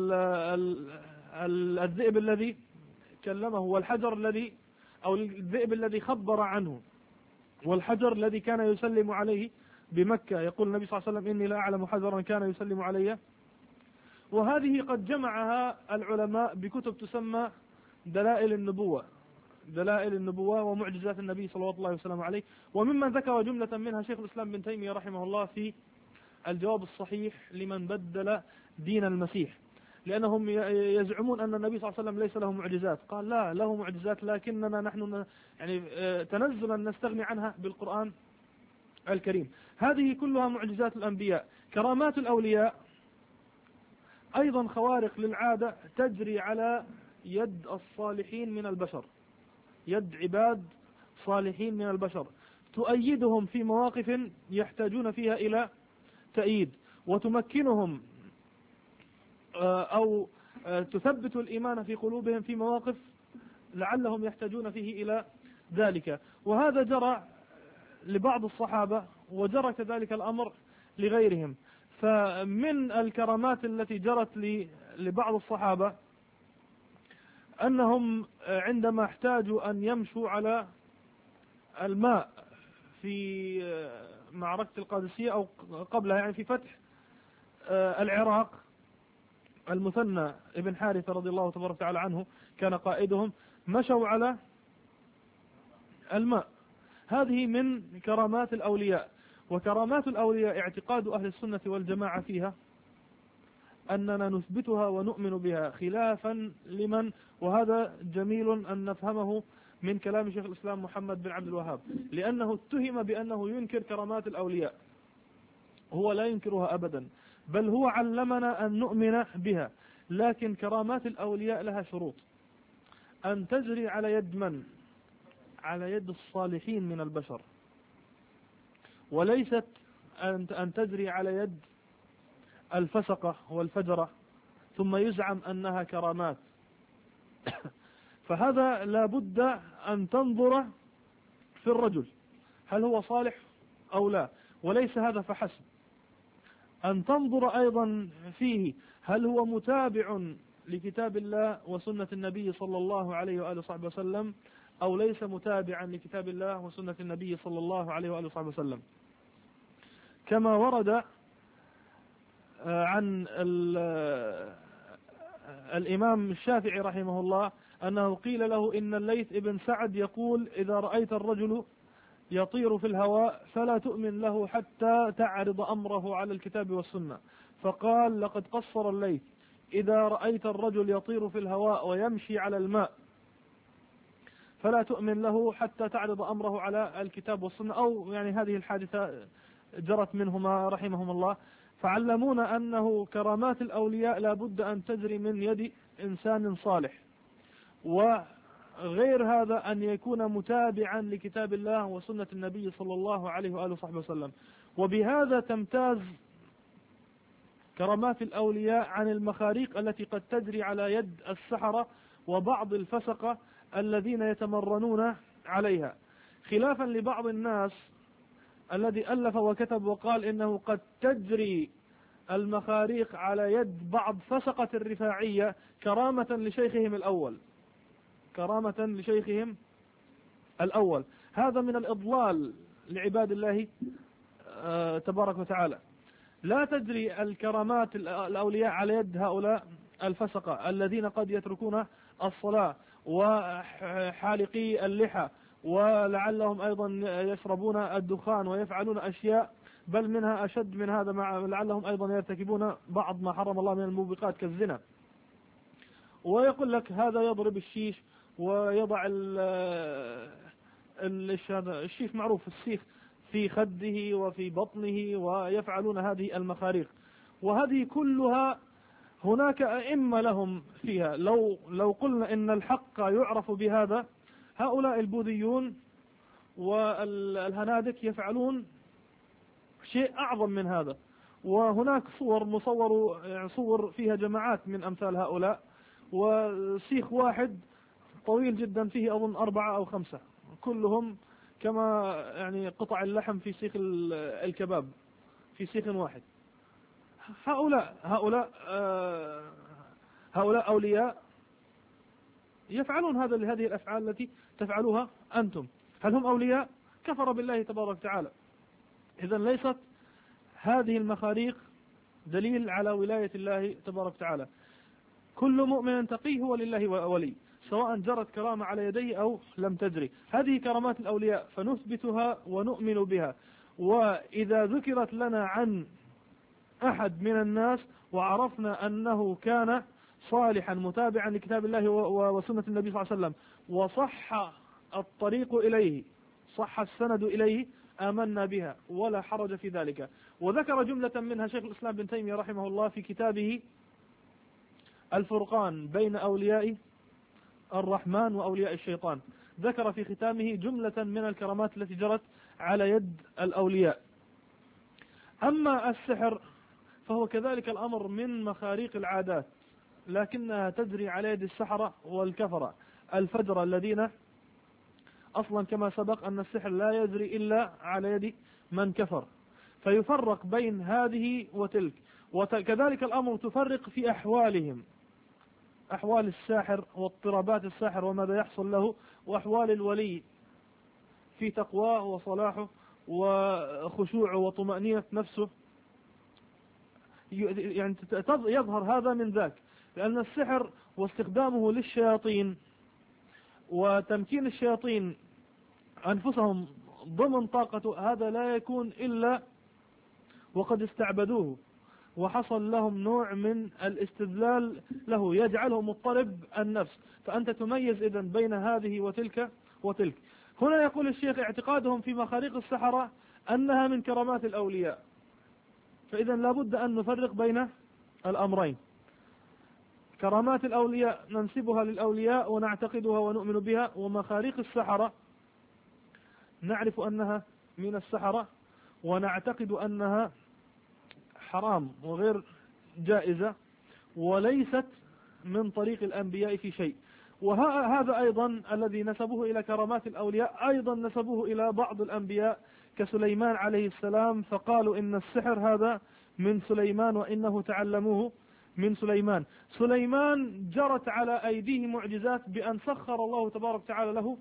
الذئب الذي كلمه، والحجر الذي أو الذئب الذي خبر عنه، والحجر الذي كان يسلم عليه بمكة. يقول النبي صلى الله عليه وسلم إني لا أعلم حجرا كان يسلم علي. وهذه قد جمعها العلماء بكتب تسمى دلائل النبوة ومعجزات النبي صلى الله عليه وسلم عليه. وممن ذكر جملة منها شيخ الإسلام بن تيمية رحمه الله في الجواب الصحيح لمن بدل دين المسيح. لأنهم يزعمون أن النبي صلى الله عليه وسلم ليس له معجزات. قال لا، له معجزات، لكننا نحن يعني تنزلا نستغني عنها بالقرآن الكريم. هذه كلها معجزات الأنبياء. كرامات الأولياء أيضا خوارق للعادة تجري على يد الصالحين من البشر، يد عباد صالحين من البشر، تؤيدهم في مواقف يحتاجون فيها إلى تأييد، وتمكنهم أو تثبت الإيمان في قلوبهم في مواقف لعلهم يحتاجون فيه إلى ذلك. وهذا جرى لبعض الصحابة، وجرى كذلك الأمر لغيرهم. فمن الكرامات التي جرت لبعض الصحابة أنهم عندما احتاجوا أن يمشوا على الماء في معركة القادسية أو قبلها، يعني في فتح العراق، المثنى ابن حارثة رضي الله تبارك وتعالى عنه كان قائدهم، مشوا على الماء. هذه من كرامات الأولياء. وكرامات الأولياء اعتقاد أهل السنة والجماعة فيها أننا نثبتها ونؤمن بها، خلافا لمن، وهذا جميل أن نفهمه من كلام شيخ الإسلام محمد بن عبد الوهاب، لأنه اتهم بأنه ينكر كرامات الأولياء. هو لا ينكرها أبدا، بل هو علمنا أن نؤمن بها. لكن كرامات الأولياء لها شروط، أن تجري على يد من؟ على يد الصالحين من البشر، وليست أن تجري على يد الفسقة والفجرة ثم يزعم أنها كرامات. فهذا لا بد أن تنظر في الرجل هل هو صالح أو لا، وليس هذا فحسب، أن تنظر أيضا فيه هل هو متابع لكتاب الله وسنة النبي صلى الله عليه وآله وصحبه وسلم أو ليس متابعا لكتاب الله وسنة النبي صلى الله عليه وآله وصحبه وسلم. كما ورد عن الإمام الشافعي رحمه الله أنه قيل له إن الليث ابن سعد يقول إذا رأيت الرجل يطير في الهواء فلا تؤمن له حتى تعرض أمره على الكتاب والسنة. فقال لقد قصر الليث، إذا رأيت الرجل يطير في الهواء ويمشي على الماء فلا تؤمن له حتى تعرض أمره على الكتاب والسنة. أو يعني هذه الحادثة جرت منهما رحمهم الله. فعلمونا أنه كرامات الأولياء لا بد أن تجري من يد إنسان صالح، وغير هذا أن يكون متابعا لكتاب الله وسنة النبي صلى الله عليه وآله وصحبه وسلم. وبهذا تمتاز كرامات الأولياء عن المخاريق التي قد تجري على يد السحرة وبعض الفسقة الذين يتمرنون عليها، خلافا لبعض الناس الذي ألف وكتب وقال إنه قد تجري المخاريق على يد بعض فسقة الرفاعية كرامة لشيخهم الأول، كرامة لشيخهم الأول. هذا من الإضلال لعباد الله تبارك وتعالى. لا تجري الكرامات الأولياء على يد هؤلاء الفسقة الذين قد يتركون الصلاة وحالقي اللحى، ولعلهم أيضا يشربون الدخان ويفعلون أشياء بل منها أشد من هذا، لعلهم أيضا يرتكبون بعض ما حرم الله من الموبقات كالزنا. ويقول لك هذا يضرب الشيش ويضع الشيش معروف السيخ في خده وفي بطنه، ويفعلون هذه المخاريق. وهذه كلها هناك أئمة لهم فيها. لو قلنا إن الحق يعرف بهذا، هؤلاء البوذيون والهنادك يفعلون شيء أعظم من هذا. وهناك صور فيها جماعات من أمثال هؤلاء، وسيخ واحد طويل جدا فيه أظن 4 أو 5، كلهم كما يعني قطع اللحم في سيخ الكباب في سيخ واحد. هؤلاء أولياء يفعلون هذه الأفعال التي تفعلوها أنتم. هل هم أولياء؟ كفر بالله تبارك وتعالى. إذن ليست هذه المخاريق دليل على ولاية الله تبارك وتعالى. كل مؤمن تقي هو لله ولي، سواء جرت كرامة على يديه أو لم تجري. هذه كرامات الأولياء فنثبتها ونؤمن بها. وإذا ذكرت لنا عن أحد من الناس وعرفنا أنه كان صالحا متابعا لكتاب الله وسنة النبي صلى الله عليه وسلم، وصح الطريق إليه، صح السند إليه، آمنا بها ولا حرج في ذلك. وذكر جملة منها شيخ الإسلام بن تيمية رحمه الله في كتابه الفرقان بين أولياء الرحمن وأولياء الشيطان، ذكر في ختامه جملة من الكرامات التي جرت على يد الأولياء. أما السحر فهو كذلك الأمر من مخاريق العادات، لكنها تجري على يد السحرة والكفرة الفجر الذين أصلا كما سبق أن السحر لا يجري إلا على يد من كفر، فيفرق بين هذه وتلك. وكذلك الأمر تفرق في أحوالهم، أحوال الساحر واضطرابات الساحر وماذا يحصل له، وأحوال الولي في تقواه وصلاحه وخشوعه وطمأنينة نفسه، يعني يظهر هذا من ذاك. لأن السحر واستخدامه للشياطين وتمكين الشياطين أنفسهم ضمن طاقته، هذا لا يكون إلا وقد استعبدوه وحصل لهم نوع من الاستذلال له يجعله مضطرب النفس. فأنت تميز إذن بين هذه وتلك وتلك. هنا يقول الشيخ اعتقادهم في مخاريق السحرة أنها من كرامات الأولياء، فإذا لابد أن نفرق بين الأمرين. كرامات الأولياء ننسبها للأولياء ونعتقدها ونؤمن بها، ومخاريق السحرة نعرف أنها من السحرة ونعتقد أنها حرام وغير جائزة وليست من طريق الأنبياء في شيء. وهذا أيضا الذي نسبوه إلى كرامات الأولياء أيضا نسبوه إلى بعض الأنبياء كسليمان عليه السلام، فقالوا إن السحر هذا من سليمان وإنه تعلموه من سليمان. سليمان جرت على أيديه معجزات بأن سخر الله تبارك وتعالى له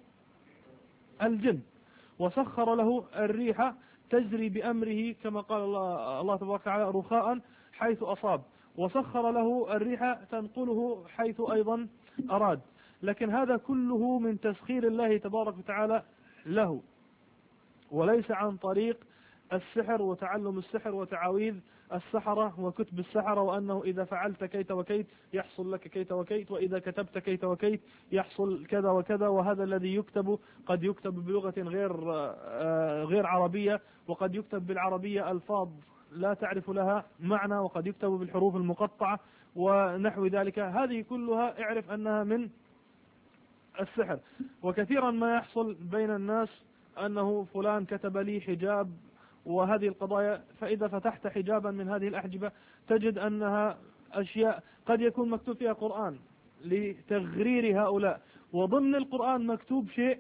الجن، وسخر له الريح تجري بأمره كما قال الله تبارك وتعالى رخاء حيث أصاب، وسخر له الريح تنقله حيث أيضا أراد. لكن هذا كله من تسخير الله تبارك وتعالى له، وليس عن طريق السحر وتعلم السحر وتعاويذ السحرة وكتب السحرة، وأنه إذا فعلت كيت وكيت يحصل لك كيت وكيت، وإذا كتبت كيت وكيت يحصل كذا وكذا. وهذا الذي يكتب قد يكتب بلغة غير عربية، وقد يكتب بالعربية ألفاظ لا تعرف لها معنى، وقد يكتب بالحروف المقطعة ونحو ذلك. هذه كلها اعرف أنها من السحر. وكثيرا ما يحصل بين الناس أنه فلان كتب لي حجاب وهذه القضايا، فإذا فتحت حجابا من هذه الأحجبة تجد أنها أشياء قد يكون مكتوب فيها قرآن لتغرير هؤلاء، وضمن القرآن مكتوب شيء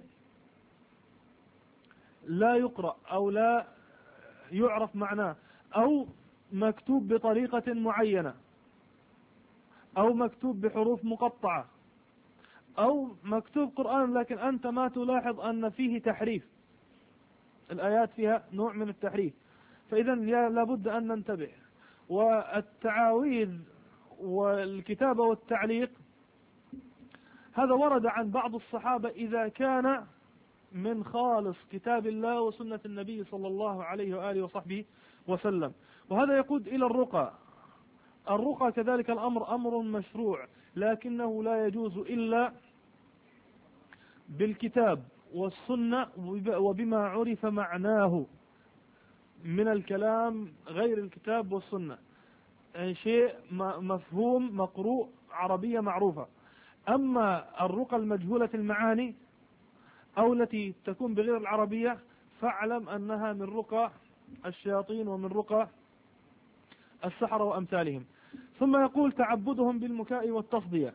لا يقرأ أو لا يعرف معناه، أو مكتوب بطريقة معينة، أو مكتوب بحروف مقطعة، أو مكتوب قرآن لكن أنت ما تلاحظ أن فيه تحريف، الآيات فيها نوع من التحريف. فإذا لابد أن ننتبه. والتعاويذ والكتابة والتعليق هذا ورد عن بعض الصحابة إذا كان من خالص كتاب الله وسنة النبي صلى الله عليه وآله وصحبه وسلم. وهذا يقود إلى الرقى. الرقى كذلك الأمر أمر مشروع، لكنه لا يجوز إلا بالكتاب والسنة وبما عرف معناه من الكلام غير الكتاب والسنة، يعني شيء مفهوم مقروء عربية معروفة. أما الرقى المجهولة المعاني أو التي تكون بغير العربية فاعلم أنها من رقى الشياطين ومن رقى السحرة وأمثالهم. ثم يقول تعبدهم بالمكاء والتصدية.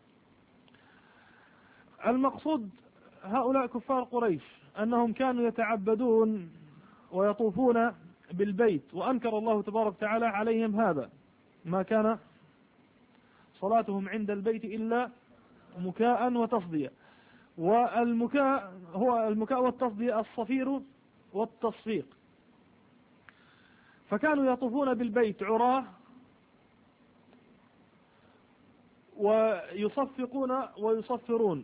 المقصود هؤلاء كفار قريش أنهم كانوا يتعبدون ويطوفون بالبيت، وأنكر الله تبارك وتعالى عليهم هذا، ما كان صلاتهم عند البيت إلا مكاء وتصدية. والمكاء هو المكاء والتصدية الصفير والتصفيق. فكانوا يطوفون بالبيت عراه ويصفقون ويصفرون.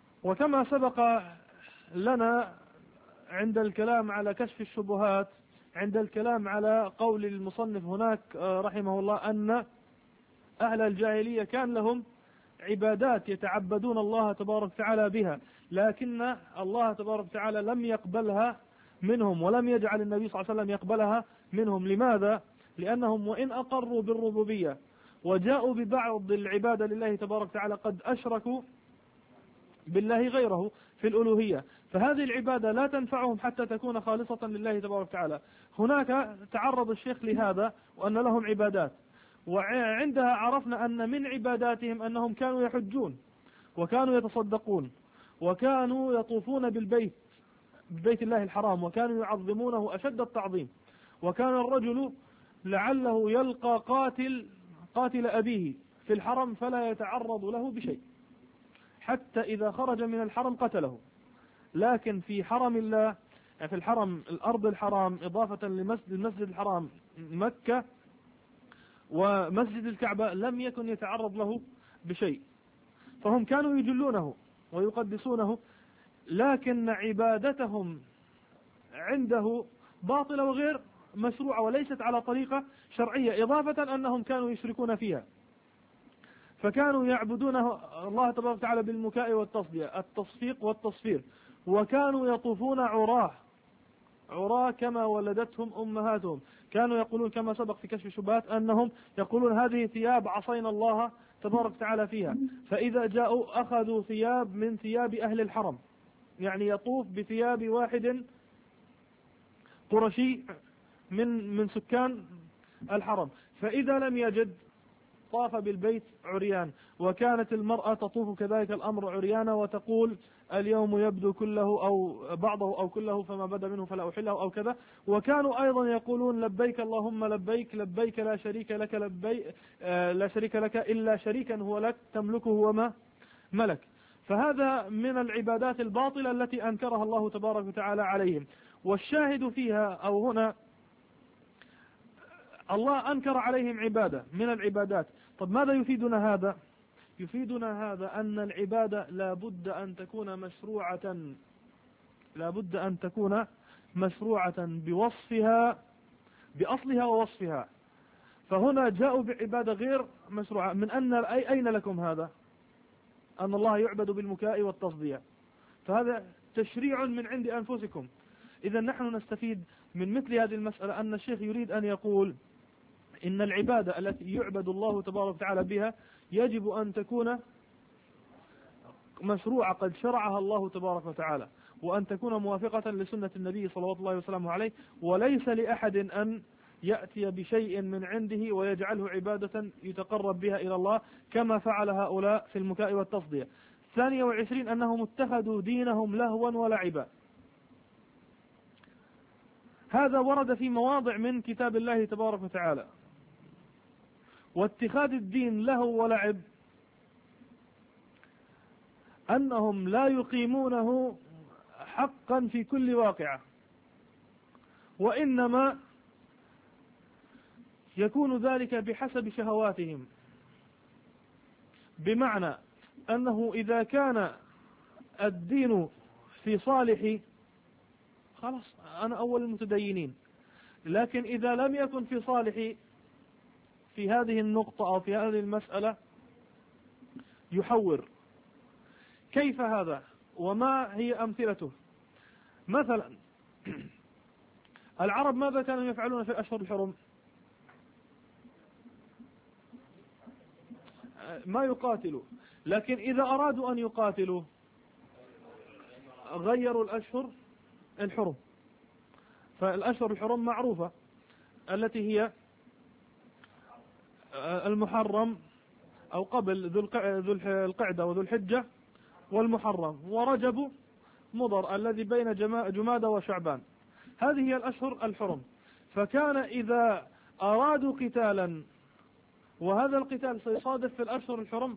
وكما سبق لنا عند الكلام على كشف الشبهات عند الكلام على قول المصنف هناك رحمه الله أن أهل الجاهلية كان لهم عبادات يتعبدون الله تبارك وتعالى بها، لكن الله تبارك وتعالى لم يقبلها منهم ولم يجعل النبي صلى الله عليه وسلم يقبلها منهم. لماذا؟ لأنهم وإن أقروا بالربوبية وجاءوا ببعض العبادة لله تبارك وتعالى قد أشركوا بالله غيره في الألوهية، فهذه العبادة لا تنفعهم حتى تكون خالصة لله تبارك وتعالى. هناك تعرض الشيخ لهذا وأن لهم عبادات، وعندها عرفنا أن من عباداتهم أنهم كانوا يحجون وكانوا يتصدقون وكانوا يطوفون ببيت الله الحرام وكانوا يعظمونه أشد التعظيم، وكان الرجل لعله يلقى قاتل أبيه في الحرم فلا يتعرض له بشيء حتى إذا خرج من الحرم قتله. لكن في حرم الله، في الحرم الأرض الحرام إضافة لمسجد الحرام مكة ومسجد الكعبة لم يكن يتعرض له بشيء، فهم كانوا يجلونه ويقدسونه، لكن عبادتهم عنده باطلة وغير مشروعة وليست على طريقة شرعية، إضافة أنهم كانوا يشركون فيها، فكانوا يعبدون الله تبارك وتعالى بالمكاء والتصدية التصفيق والتصفير، وكانوا يطوفون عراة كما ولدتهم أمهاتهم. كانوا يقولون كما سبق في كشف الشبهات أنهم يقولون هذه ثياب عصينا الله تبارك وتعالى فيها، فإذا جاءوا أخذوا ثياب من ثياب أهل الحرم، يعني يطوف بثياب واحد قرشي من سكان الحرم، فإذا لم يجد طاف بالبيت عريان. وكانت المرأة تطوف كذلك الأمر عريانة وتقول اليوم يبدو كله أو بعضه أو كله فما بدا منه فلا أحله أو كذا. وكانوا أيضا يقولون لبيك اللهم لبيك لبيك لا شريك لك لبيك لا شريك لك إلا شريكا هو لك تملكه وما ملك. فهذا من العبادات الباطلة التي أنكرها الله تبارك وتعالى عليهم. والشاهد فيها أو هنا الله أنكر عليهم عبادة من العبادات. طب ماذا يفيدنا هذا؟ يفيدنا هذا أن العبادة لابد أن تكون مشروعة بوصفها بأصلها ووصفها. فهنا جاءوا بعبادة غير مشروعة من أن أين لكم هذا؟ أن الله يعبد بالمكاء والتصدية، فهذا تشريع من عند أنفسكم. إذا نحن نستفيد من مثل هذه المسألة أن الشيخ يريد أن يقول إن العبادة التي يعبد الله تبارك وتعالى بها يجب أن تكون مشروعة قد شرعها الله تبارك وتعالى، وأن تكون موافقة لسنة النبي صلى الله عليه وسلم عليه، وليس لأحد أن يأتي بشيء من عنده ويجعله عبادة يتقرب بها إلى الله كما فعل هؤلاء في المكاء والتصدية. 22 أنهم اتخذوا دينهم لهوا ولعبا. هذا ورد في مواضع من كتاب الله تبارك وتعالى. واتخاذ الدين لهو ولعب أنهم لا يقيمونه حقا في كل واقعة، وإنما يكون ذلك بحسب شهواتهم، بمعنى أنه إذا كان الدين في صالحي خلاص أنا أول المتدينين، لكن إذا لم يكن في صالحي في هذه النقطة أو في هذه المسألة يحور. كيف هذا وما هي أمثلته؟ مثلا العرب ماذا كانوا يفعلون في الأشهر الحرم؟ ما يقاتلوا، لكن إذا أرادوا أن يقاتلوا غيروا الأشهر الحرم. فالأشهر الحرم معروفة التي هي المحرم أو قبل ذو القعدة وذو الحجة والمحرم ورجب مضر الذي بين جمادى وشعبان. هذه هي الأشهر الحرم. فكان إذا أرادوا قتالا وهذا القتال سيصادف في الأشهر الحرم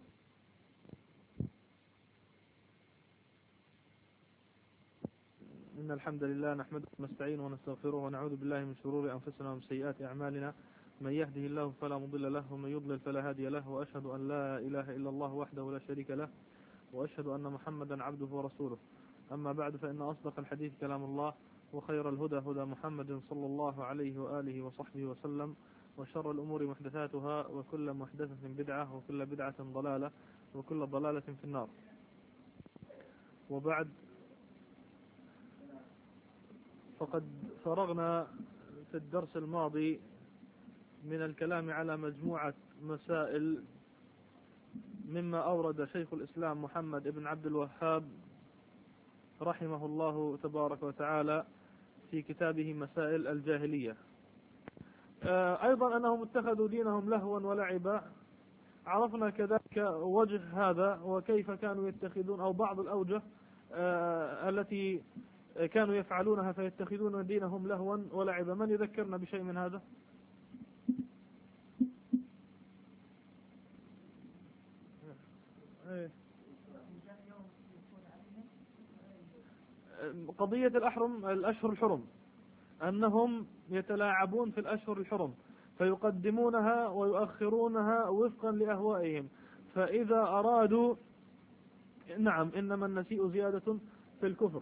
إن الحمد لله نحمده ونستعينه ونستغفره ونعوذ بالله من شرور أنفسنا ومن سيئات أعمالنا، من يهده الله فلا مضل له ومن يضلل فلا هادي له، وأشهد أن لا إله إلا الله وحده لا شريك له، وأشهد أن محمدا عبده ورسوله. أما بعد، فإن أصدق الحديث كلام الله، وخير الهدى هدى محمد صلى الله عليه وآله وصحبه وسلم، وشر الأمور محدثاتها، وكل محدثة بدعة، وكل بدعة ضلالة، وكل ضلالة في النار. وبعد، فقد فرغنا في الدرس الماضي من الكلام على مجموعة مسائل مما أورد شيخ الإسلام محمد بن عبد الوهاب رحمه الله تبارك وتعالى في كتابه مسائل الجاهلية. أيضا أنهم اتخذوا دينهم لهوا ولعبا. عرفنا كذلك وجه هذا وكيف كانوا يتخذون، أو بعض الأوجه التي كانوا يفعلونها فيتخذون دينهم لهوا ولعبا. من يذكرنا بشيء من هذا؟ قضية الأشهر الحرم، أنهم يتلاعبون في الأشهر الحرم فيقدمونها ويؤخرونها وفقا لأهوائهم. فإذا أرادوا، نعم، إنما النسيء زيادة في الكفر.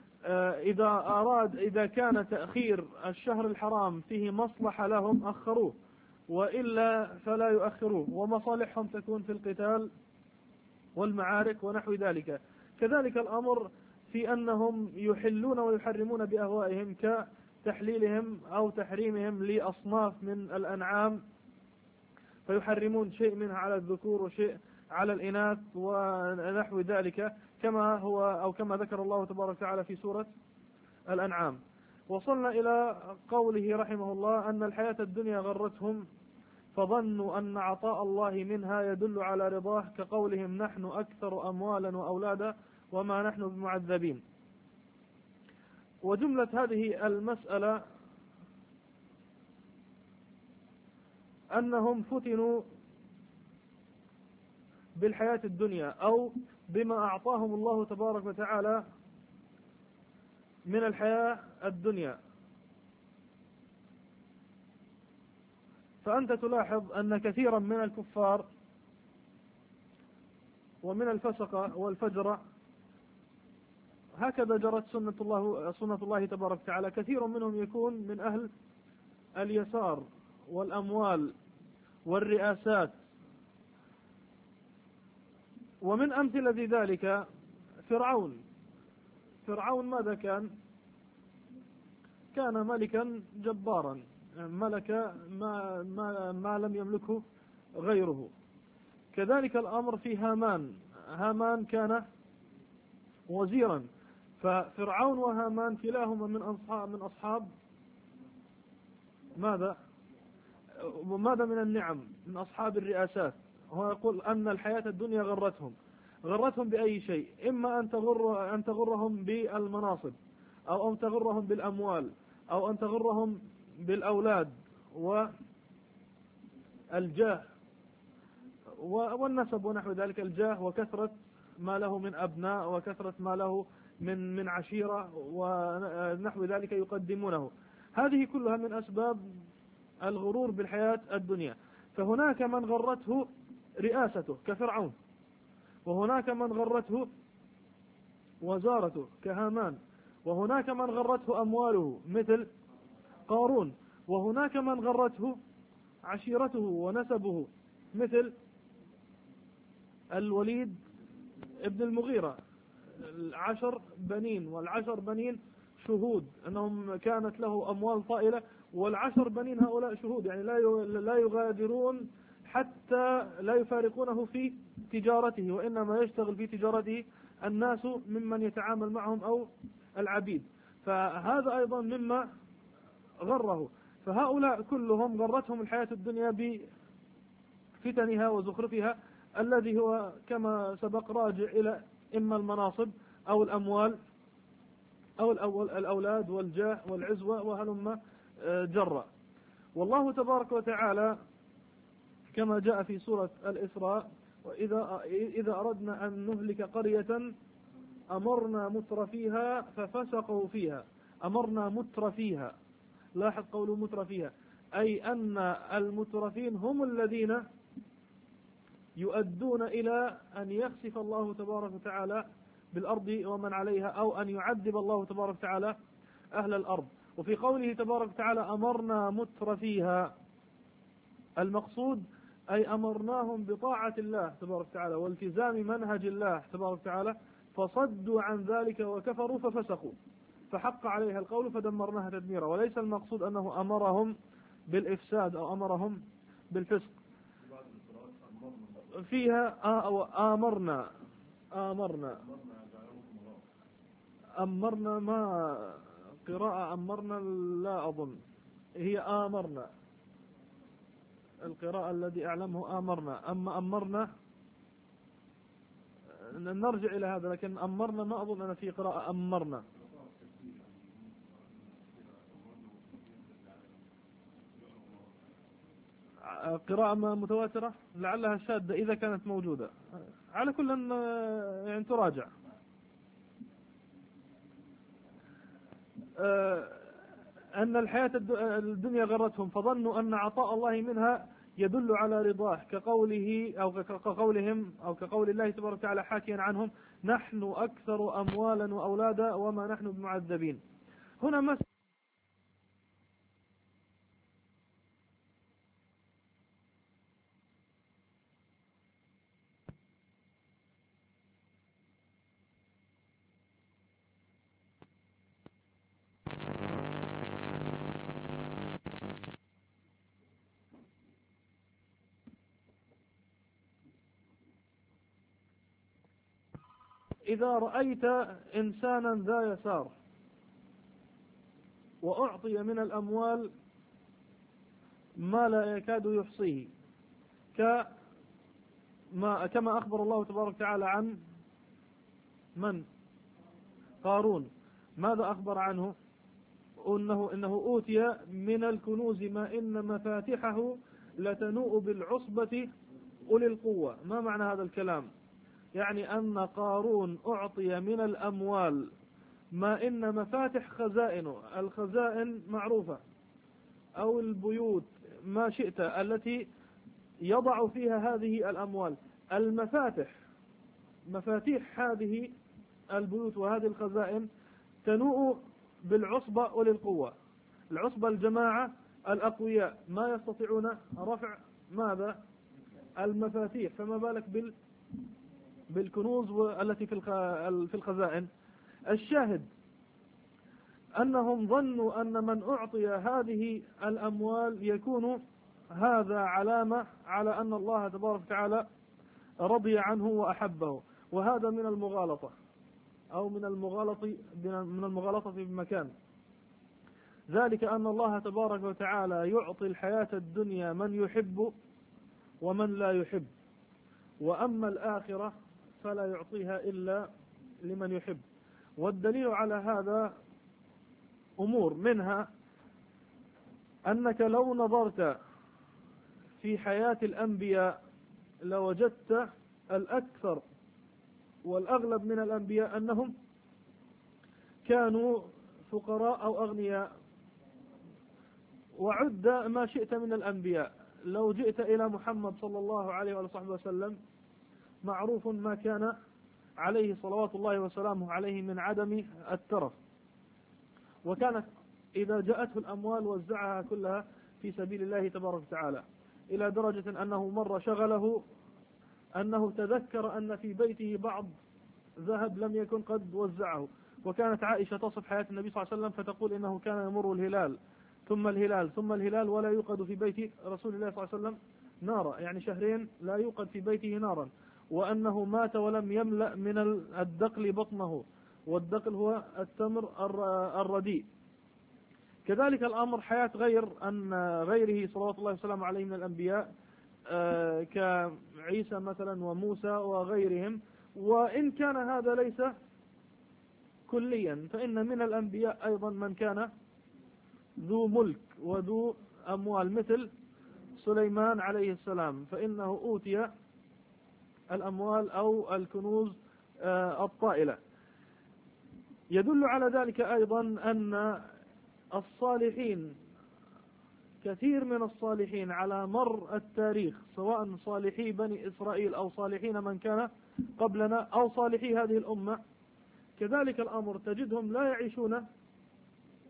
إذا كان تأخير الشهر الحرام فيه مصلحة لهم أخروه، وإلا فلا يؤخروه، ومصالحهم تكون في القتال والمعارك ونحو ذلك. كذلك الأمر في أنهم يحلون ويحرمون بأهوائهم، كتحليلهم أو تحريمهم لأصناف من الأنعام، فيحرمون شيء منها على الذكور وشيء على الإناث ونحو ذلك، كما ذكر الله تبارك وتعالى في سورة الأنعام. وصلنا إلى قوله رحمه الله أن الحياة الدنيا غرتهم فظنوا أن عطاء الله منها يدل على رضاه، كقولهم نحن أكثر أموالا وأولادا وما نحن بمعذبين. وجملة هذه المسألة أنهم فتنوا بالحياة الدنيا، أو بما أعطاهم الله تبارك وتعالى من الحياة الدنيا. فأنت تلاحظ أن كثيرا من الكفار ومن الفسقة والفجرة هكذا جرت سنة الله تبارك وتعالى. كثير منهم يكون من أهل اليسار والأموال والرئاسات. ومن أمثلة ذلك فرعون ماذا كان؟ كان ملكا جبارا، ملك ما لم يملكه غيره. كذلك الأمر في هامان كان وزيرا. ففرعون وهامان كلاهما من أصحاب ماذا من النعم؟ من أصحاب الرئاسات. هو يقول أن الحياة الدنيا غرتهم بأي شيء، إما أن تغرهم بالمناصب، أو أن تغرهم بالأموال، أو أن تغرهم بالأولاد والجاه والنسب ونحو ذلك. الجاه وكثرة ما له من أبناء، وكثرة ما له من عشيرة ونحو ذلك يقدمونه. هذه كلها من أسباب الغرور بالحياة الدنيا. فهناك من غرته رئاسته كفرعون، وهناك من غرته وزارته كهامان، وهناك من غرته أمواله مثل قارون، وهناك من غرته عشيرته ونسبه مثل الوليد ابن المغيرة. 10 بنين، والعشر بنين شهود أنهم كانت له أموال طائلة، وال10 بنين هؤلاء شهود، يعني لا يغادرون حتى لا يفارقونه في تجارته، وإنما يشتغل في تجارته الناس ممن يتعامل معهم أو العبيد. فهذا أيضا مما غره. فهؤلاء كلهم غرتهم الحياة الدنيا بفتنها وزخرفها، الذي هو كما سبق راجع إلى إما المناصب أو الأموال أو الأولاد والجاه والعزوة وهلم جرى. والله تبارك وتعالى كما جاء في سورة الإسراء: وإذا أردنا أن نهلك قرية أمرنا مترفيها ففسقوا فيها. أمرنا مترفيها، لاحظ قوله مترفيها، أي أن المترفين هم الذين يؤدون إلى أن يخسف الله تبارك وتعالى بالأرض ومن عليها، أو أن يعذب الله تبارك وتعالى أهل الأرض. وفي قوله تبارك وتعالى أمرنا متر فيها، المقصود أي أمرناهم بطاعة الله تبارك وتعالى والتزام منهج الله تبارك وتعالى، فصدوا عن ذلك وكفروا ففسقوا، فحق عليها القول فدمرناها تدميرا. وليس المقصود أنه أمرهم بالإفساد أو أمرهم بالفسق. فيها آمرنا ما قراءة أمرنا لا أظن، هي آمرنا القراءة الذي أعلمه آمرنا. أما أمرنا نرجع إلى هذا، لكن أمرنا ما أظن أنا في قراءة أمرنا. قراءة متواترة لعلها شاذة إذا كانت موجودة، على كل يعني تراجع. أن الحياة الدنيا غرتهم فظنوا أن عطاء الله منها يدل على رضاه، كقوله أو كقولهم أو كقول الله تبارك وتعالى حاكيا عنهم نحن أكثر أموالا وأولادا وما نحن بمعذبين. هنا إذا رأيت إنسانا ذا يسار وأعطي من الأموال ما لا يكاد يحصيه، كما أخبر الله تبارك وتعالى عن من؟ قارون. ماذا أخبر عنه؟ إنه أوتي من الكنوز ما إن مفاتحه لتنوء بالعصبة أولي القوة. ما معنى هذا الكلام؟ يعني أن قارون أعطي من الأموال ما إن مفاتح خزائنه، الخزائن معروفة أو البيوت ما شئت التي يضع فيها هذه الأموال، مفاتيح هذه البيوت وهذه الخزائن تنوء بالعصبة أولي القوة. العصبة الجماعة الأقوياء ما يستطيعون رفع ماذا؟ المفاتيح، فما بالك بالكنوز التي في الخزائن. الشاهد أنهم ظنوا أن من أعطي هذه الأموال يكون هذا علامة على أن الله تبارك وتعالى رضي عنه وأحبه، وهذا من المغالطة أو من المغالطة بمكان ذلك، أن الله تبارك وتعالى يعطي الحياة الدنيا من يحب ومن لا يحب، وأما الآخرة فلا يعطيها إلا لمن يحب. والدليل على هذا أمور، منها أنك لو نظرت في حياة الأنبياء لوجدت الأكثر والأغلب من الأنبياء أنهم كانوا فقراء أو أغنياء. وعد ما شئت من الأنبياء، لو جئت إلى محمد صلى الله عليه وصحبه وسلم معروف ما كان عليه صلوات الله وسلامه عليه من عدم الترف، وكانت إذا جاءته الأموال وزعها كلها في سبيل الله تبارك وتعالى، إلى درجة أنه مر شغله أنه تذكر أن في بيته بعض ذهب لم يكن قد وزعه. وكانت عائشة تصف حياة النبي صلى الله عليه وسلم فتقول إنه كان يمر الهلال ثم الهلال ثم الهلال ولا يوقد في بيت رسول الله صلى الله عليه وسلم نارا، يعني شهرين لا يوقد في بيته نارا، وأنه مات ولم يملأ من الدقل بطنه، والدقل هو التمر الرديء. كذلك الأمر حياة غيره صلوات الله وسلامه عليه من الأنبياء كعيسى مثلا وموسى وغيرهم. وإن كان هذا ليس كليا، فإن من الأنبياء أيضا من كان ذو ملك وذو أموال مثل سليمان عليه السلام، فإنه أوتي الأموال أو الكنوز الطائلة. يدل على ذلك أيضا أن الصالحين، كثير من الصالحين على مر التاريخ، سواء صالحي بني إسرائيل أو صالحين من كان قبلنا أو صالحي هذه الأمة، كذلك الأمر تجدهم لا يعيشون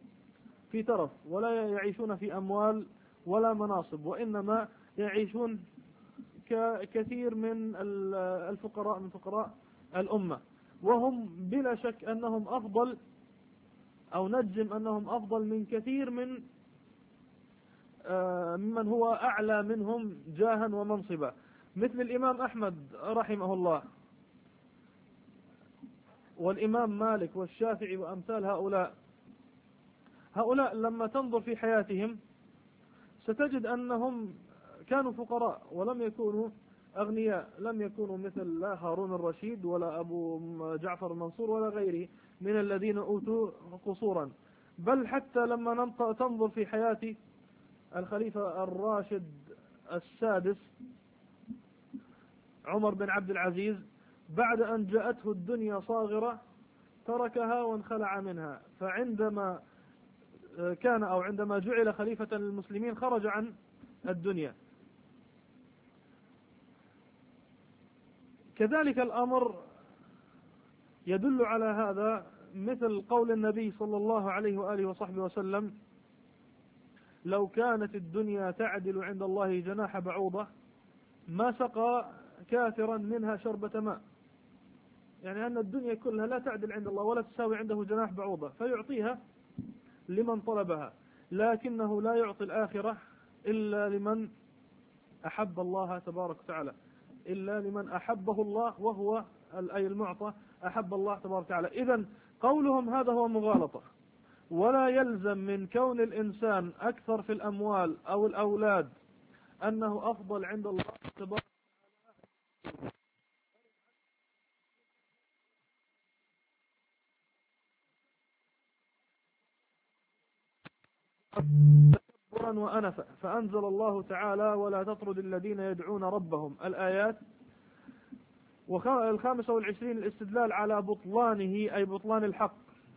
في ترف، ولا يعيشون في أموال ولا مناصب، وإنما يعيشون ككثير من الفقراء من فقراء الأمة، وهم بلا شك أنهم أفضل، أو نجم أنهم أفضل من كثير ممن هو أعلى منهم جاها ومنصبا، مثل الإمام أحمد رحمه الله، والإمام مالك والشافعي وأمثال هؤلاء لما تنظر في حياتهم ستجد أنهم كانوا فقراء ولم يكونوا أغنياء، لم يكونوا مثل لا هارون الرشيد ولا أبو جعفر المنصور ولا غيره من الذين أوتوا قصورا. بل حتى لما تنظر في حياة الخليفة الراشد السادس عمر بن عبد العزيز، بعد أن جاءته الدنيا صاغرة تركها وانخلع منها، فعندما عندما جعل خليفة للمسلمين خرج عن الدنيا. كذلك الأمر يدل على هذا مثل قول النبي صلى الله عليه وآله وصحبه وسلم: لو كانت الدنيا تعدل عند الله جناح بعوضة ما سقى كافرا منها شربة ماء. يعني أن الدنيا كلها لا تعدل عند الله ولا تساوي عنده جناح بعوضة، فيعطيها لمن طلبها، لكنه لا يعطي الآخرة إلا لمن أحب الله تبارك وتعالى، إلا لمن أحبه الله، وهو أي المعطى أحب الله تبارك وتعالى. إذن قولهم هذا هو مغالطة، ولا يلزم من كون الإنسان أكثر في الأموال أو الأولاد أنه أفضل عند الله تبارك تكبرا وأنفا. فأنزل الله تعالى: ولا تطرد الذين يدعون ربهم، الآيات. والخامسة والعشرين الاستدلال على بطلانه، أي بطلان الحق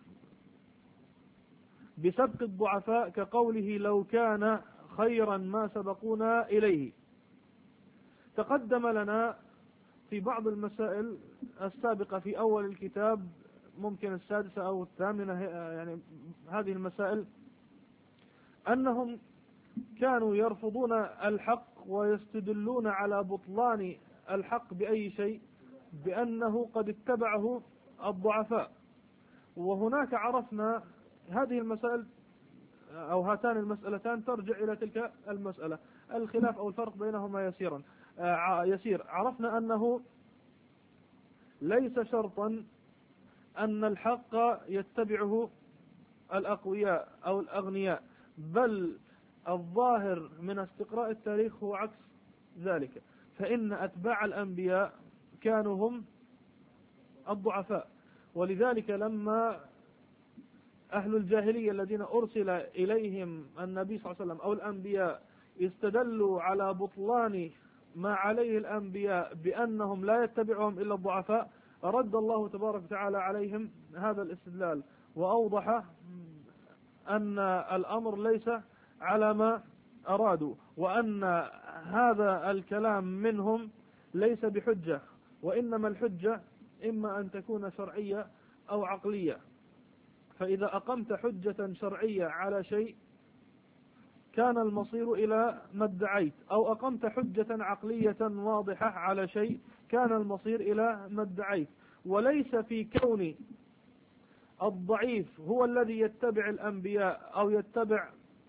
بسبق الضعفاء، كقوله: لو كان خيرا ما سبقونا إليه. تقدم لنا في بعض المسائل السابقة في أول الكتاب، ممكن السادسة أو الثامنة، يعني هذه المسائل، أنهم كانوا يرفضون الحق ويستدلون على بطلان الحق بأي شيء؟ بأنه قد اتبعه الضعفاء. وهناك عرفنا هذه المسائل أو هاتان المسألتان ترجع إلى تلك المسألة، الخلاف أو الفرق بينهما يسير. عرفنا أنه ليس شرطا أن الحق يتبعه الأقوياء أو الأغنياء، بل الظاهر من استقراء التاريخ هو عكس ذلك، فإن أتباع الأنبياء كانوا هم الضعفاء. ولذلك لما أهل الجاهلية الذين أرسل إليهم النبي صلى الله عليه وسلم أو الأنبياء استدلوا على بطلان ما عليه الأنبياء بأنهم لا يتبعهم إلا الضعفاء، رد الله تبارك وتعالى عليهم هذا الاستدلال، وأوضح أن الأمر ليس على ما أرادوا، وأن هذا الكلام منهم ليس بحجة، وإنما الحجة إما أن تكون شرعية أو عقلية. فإذا أقمت حجة شرعية على شيء كان المصير إلى ما ادعيت، أو أقمت حجة عقلية واضحة على شيء كان المصير إلى ما ادعيت. وليس في كون الضعيف هو الذي يتبع الأنبياء أو يتبع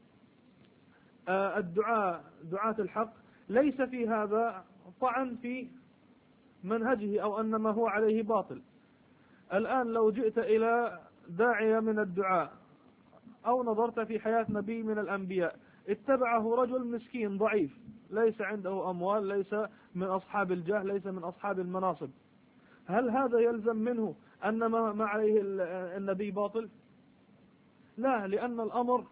دعاة الحق، ليس في هذا طعن في منهجه أو أن ما هو عليه باطل. الآن لو جئت إلى داعية من الدعاء أو نظرت في حياة نبي من الأنبياء اتبعه رجل مسكين ضعيف ليس عنده أموال، ليس من أصحاب الجاه، ليس من أصحاب المناصب، هل هذا يلزم منه أن ما عليه النبي باطل؟ لا، لأن الأمر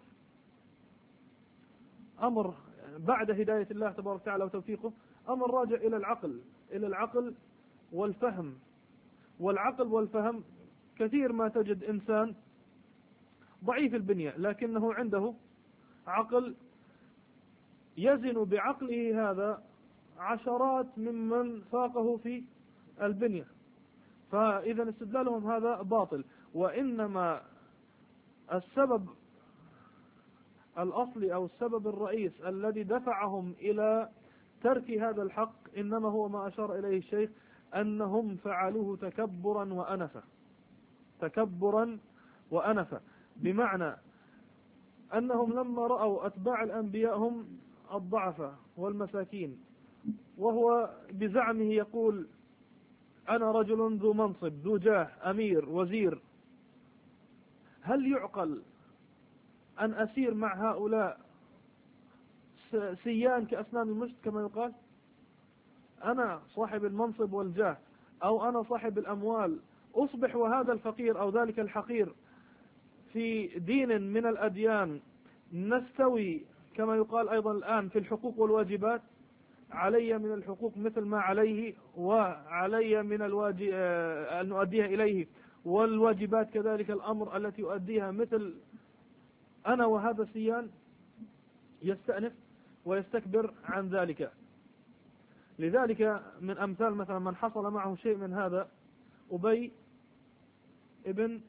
أمر بعد هداية الله تبارك وتعالى وتوفيقه، أمر راجع إلى العقل والفهم. والعقل والفهم كثير ما تجد إنسان ضعيف البنية لكنه عنده عقل يزن بعقله هذا عشرات ممن فاقه في البنية، فإذا استدلالهم هذا باطل. وإنما السبب الأصلي أو السبب الرئيس الذي دفعهم إلى ترك هذا الحق إنما هو ما أشار إليه الشيخ، أنهم فعلوه تكبرا وأنفا. تكبرا وأنفا بمعنى أنهم لما رأوا أتباع الأنبياء هم الضعفاء والمساكين، وهو بزعمه يقول أنا رجل ذو منصب ذو جاه أمير وزير، هل يعقل أن أسير مع هؤلاء سيان كأسنان المشت كما يقال؟ أنا صاحب المنصب والجاه أو أنا صاحب الأموال أصبح وهذا الفقير أو ذلك الحقير في دين من الأديان نستوي كما يقال أيضا الآن في الحقوق والواجبات، علي من الحقوق مثل ما عليه وعلي من الواجب أن أؤديها إليه، والواجبات كذلك الأمر التي أؤديها مثل أنا وهذا سيان. يستأنف ويستكبر عن ذلك. لذلك من أمثال مثلا من حصل معه شيء من هذا أبي ابن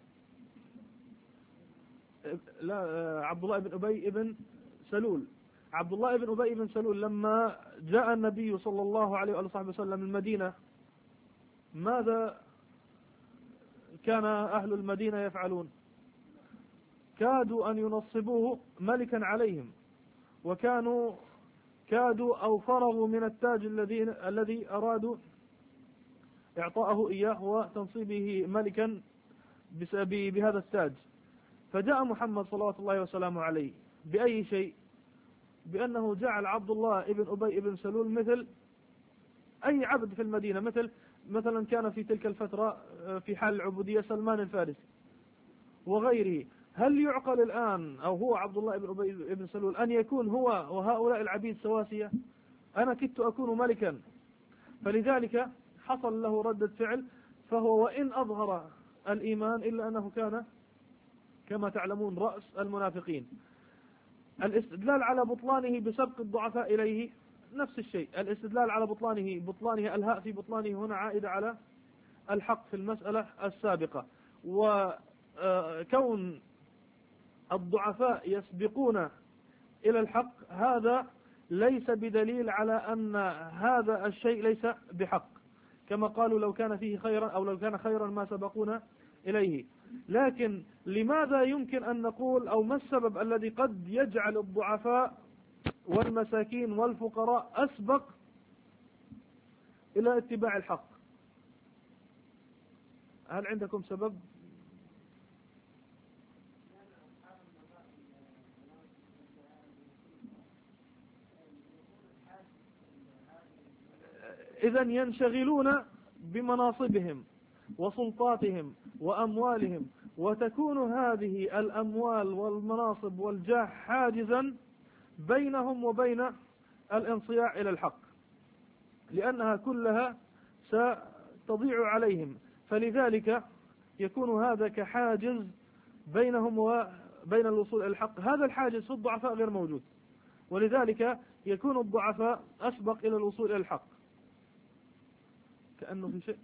عبد الله بن أبي بن سلول. عبد الله بن أبي بن سلول لما جاء النبي صلى الله عليه وصحبه وسلم المدينة، ماذا كان أهل المدينة يفعلون؟ كادوا أن ينصبوه ملكا عليهم، وكانوا كادوا أو فرغوا من التاج الذي أرادوا إعطاءه إياه وتنصيبه ملكا بهذا التاج. فجاء محمد صلى الله عليه وسلم عليه بأي شيء؟ بأنه جعل عبد الله ابن أبي ابن سلول مثل أي عبد في المدينة، مثلا كان في تلك الفترة في حال العبودية سلمان الفارسي وغيره. هل يعقل الآن أو هو عبد الله ابن أبي ابن سلول أن يكون هو وهؤلاء العبيد سواسية؟ أنا كدت أكون ملكا. فلذلك حصل له ردة فعل، فهو وإن أظهر الإيمان إلا أنه كان كما تعلمون رأس المنافقين. الاستدلال على بطلانه بسبق الضعفاء إليه نفس الشيء. الاستدلال على بطلانه الهاء في بطلانه هنا عائدة على الحق في المسألة السابقة. وكون الضعفاء يسبقون إلى الحق هذا ليس بدليل على أن هذا الشيء ليس بحق، كما قالوا لو كان فيه خيرا أو لو كان خيرا ما سبقونا إليه. لكن لماذا يمكن أن نقول أو ما السبب الذي قد يجعل الضعفاء والمساكين والفقراء أسبق إلى اتباع الحق؟ هل عندكم سبب؟ إذن ينشغلون بمناصبهم وسلطاتهم وأموالهم، وتكون هذه الأموال والمناصب والجاه حاجزا بينهم وبين الانصياع إلى الحق، لأنها كلها ستضيع عليهم. فلذلك يكون هذا كحاجز بينهم وبين الوصول إلى الحق. هذا الحاجز في الضعفاء غير موجود، ولذلك يكون الضعفاء أسبق إلى الوصول إلى الحق. كأنه في شيء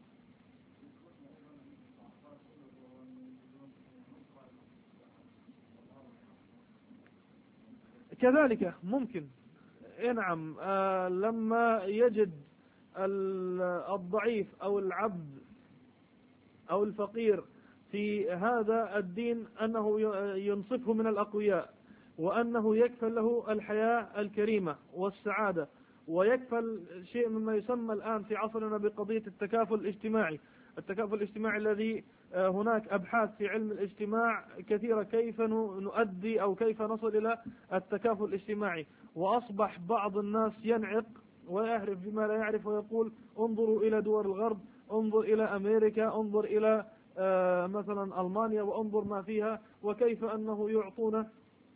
كذلك ممكن. نعم، لما يجد الضعيف أو العبد أو الفقير في هذا الدين أنه ينصفه من الأقوياء، وأنه يكفل له الحياة الكريمة والسعادة، ويكفل شيء مما يسمى الآن في عصرنا بقضية التكافل الاجتماعي. التكافل الاجتماعي الذي هناك أبحاث في علم الاجتماع كثيرة كيف نؤدي أو كيف نصل إلى التكافل الاجتماعي. وأصبح بعض الناس ينعق ويعرف بما لا يعرف ويقول انظروا إلى دول الغرب، انظر إلى أمريكا، انظر إلى مثلا ألمانيا وانظر ما فيها، وكيف أنه يعطون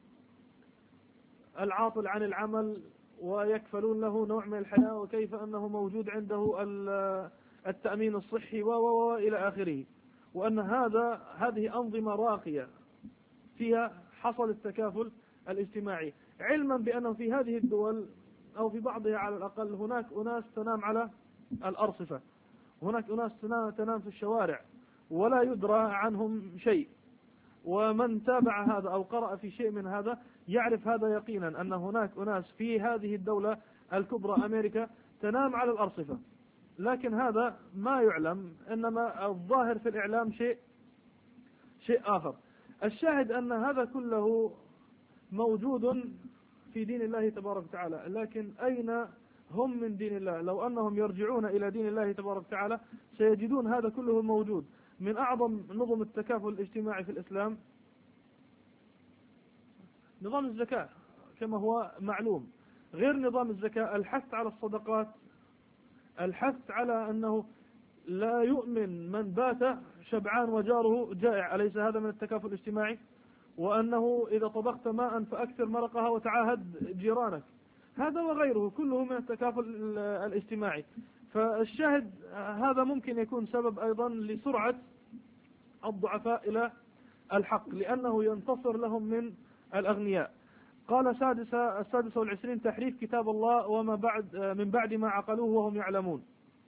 العاطل عن العمل ويكفلون له نوع من الحياة، وكيف أنه موجود عنده التأمين الصحي وإلى آخره، وأن هذه أنظمة راقية فيها حصل التكافل الاجتماعي، علما بأنه في هذه الدول أو في بعضها على الأقل هناك أناس تنام على الأرصفة، هناك أناس تنام في الشوارع ولا يدرى عنهم شيء. ومن تابع هذا أو قرأ في شيء من هذا يعرف هذا يقينا، أن هناك أناس في هذه الدولة الكبرى أمريكا تنام على الأرصفة، لكن هذا ما يعلم، إنما الظاهر في الإعلام شيء آخر. الشاهد أن هذا كله موجود في دين الله تبارك وتعالى، لكن أين هم من دين الله؟ لو أنهم يرجعون إلى دين الله تبارك وتعالى سيجدون هذا كله موجود. من أعظم نظم التكافل الاجتماعي في الإسلام نظام الزكاة كما هو معلوم. غير نظام الزكاة الحث على الصدقات، الحث على أنه لا يؤمن من بات شبعان وجاره جائع، أليس هذا من التكافل الاجتماعي؟ وأنه إذا طبخت ماء فأكثر مرقها وتعاهد جيرانك، هذا وغيره كله من التكافل الاجتماعي. فالشاهد هذا ممكن يكون سبب أيضا لسرعة الضعفاء إلى الحق، لأنه ينتصر لهم من الأغنياء. قال السادس والعشرين تحريف كتاب الله وما بعد من بعد ما عقلوه وهم يعلمون.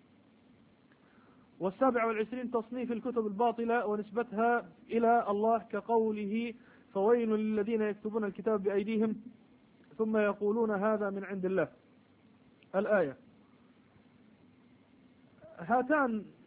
والسابع والعشرين تصنيف الكتب الباطلة ونسبتها إلى الله كقوله فويل للذين يكتبون الكتاب بأيديهم ثم يقولون هذا من عند الله، الآية. هاتان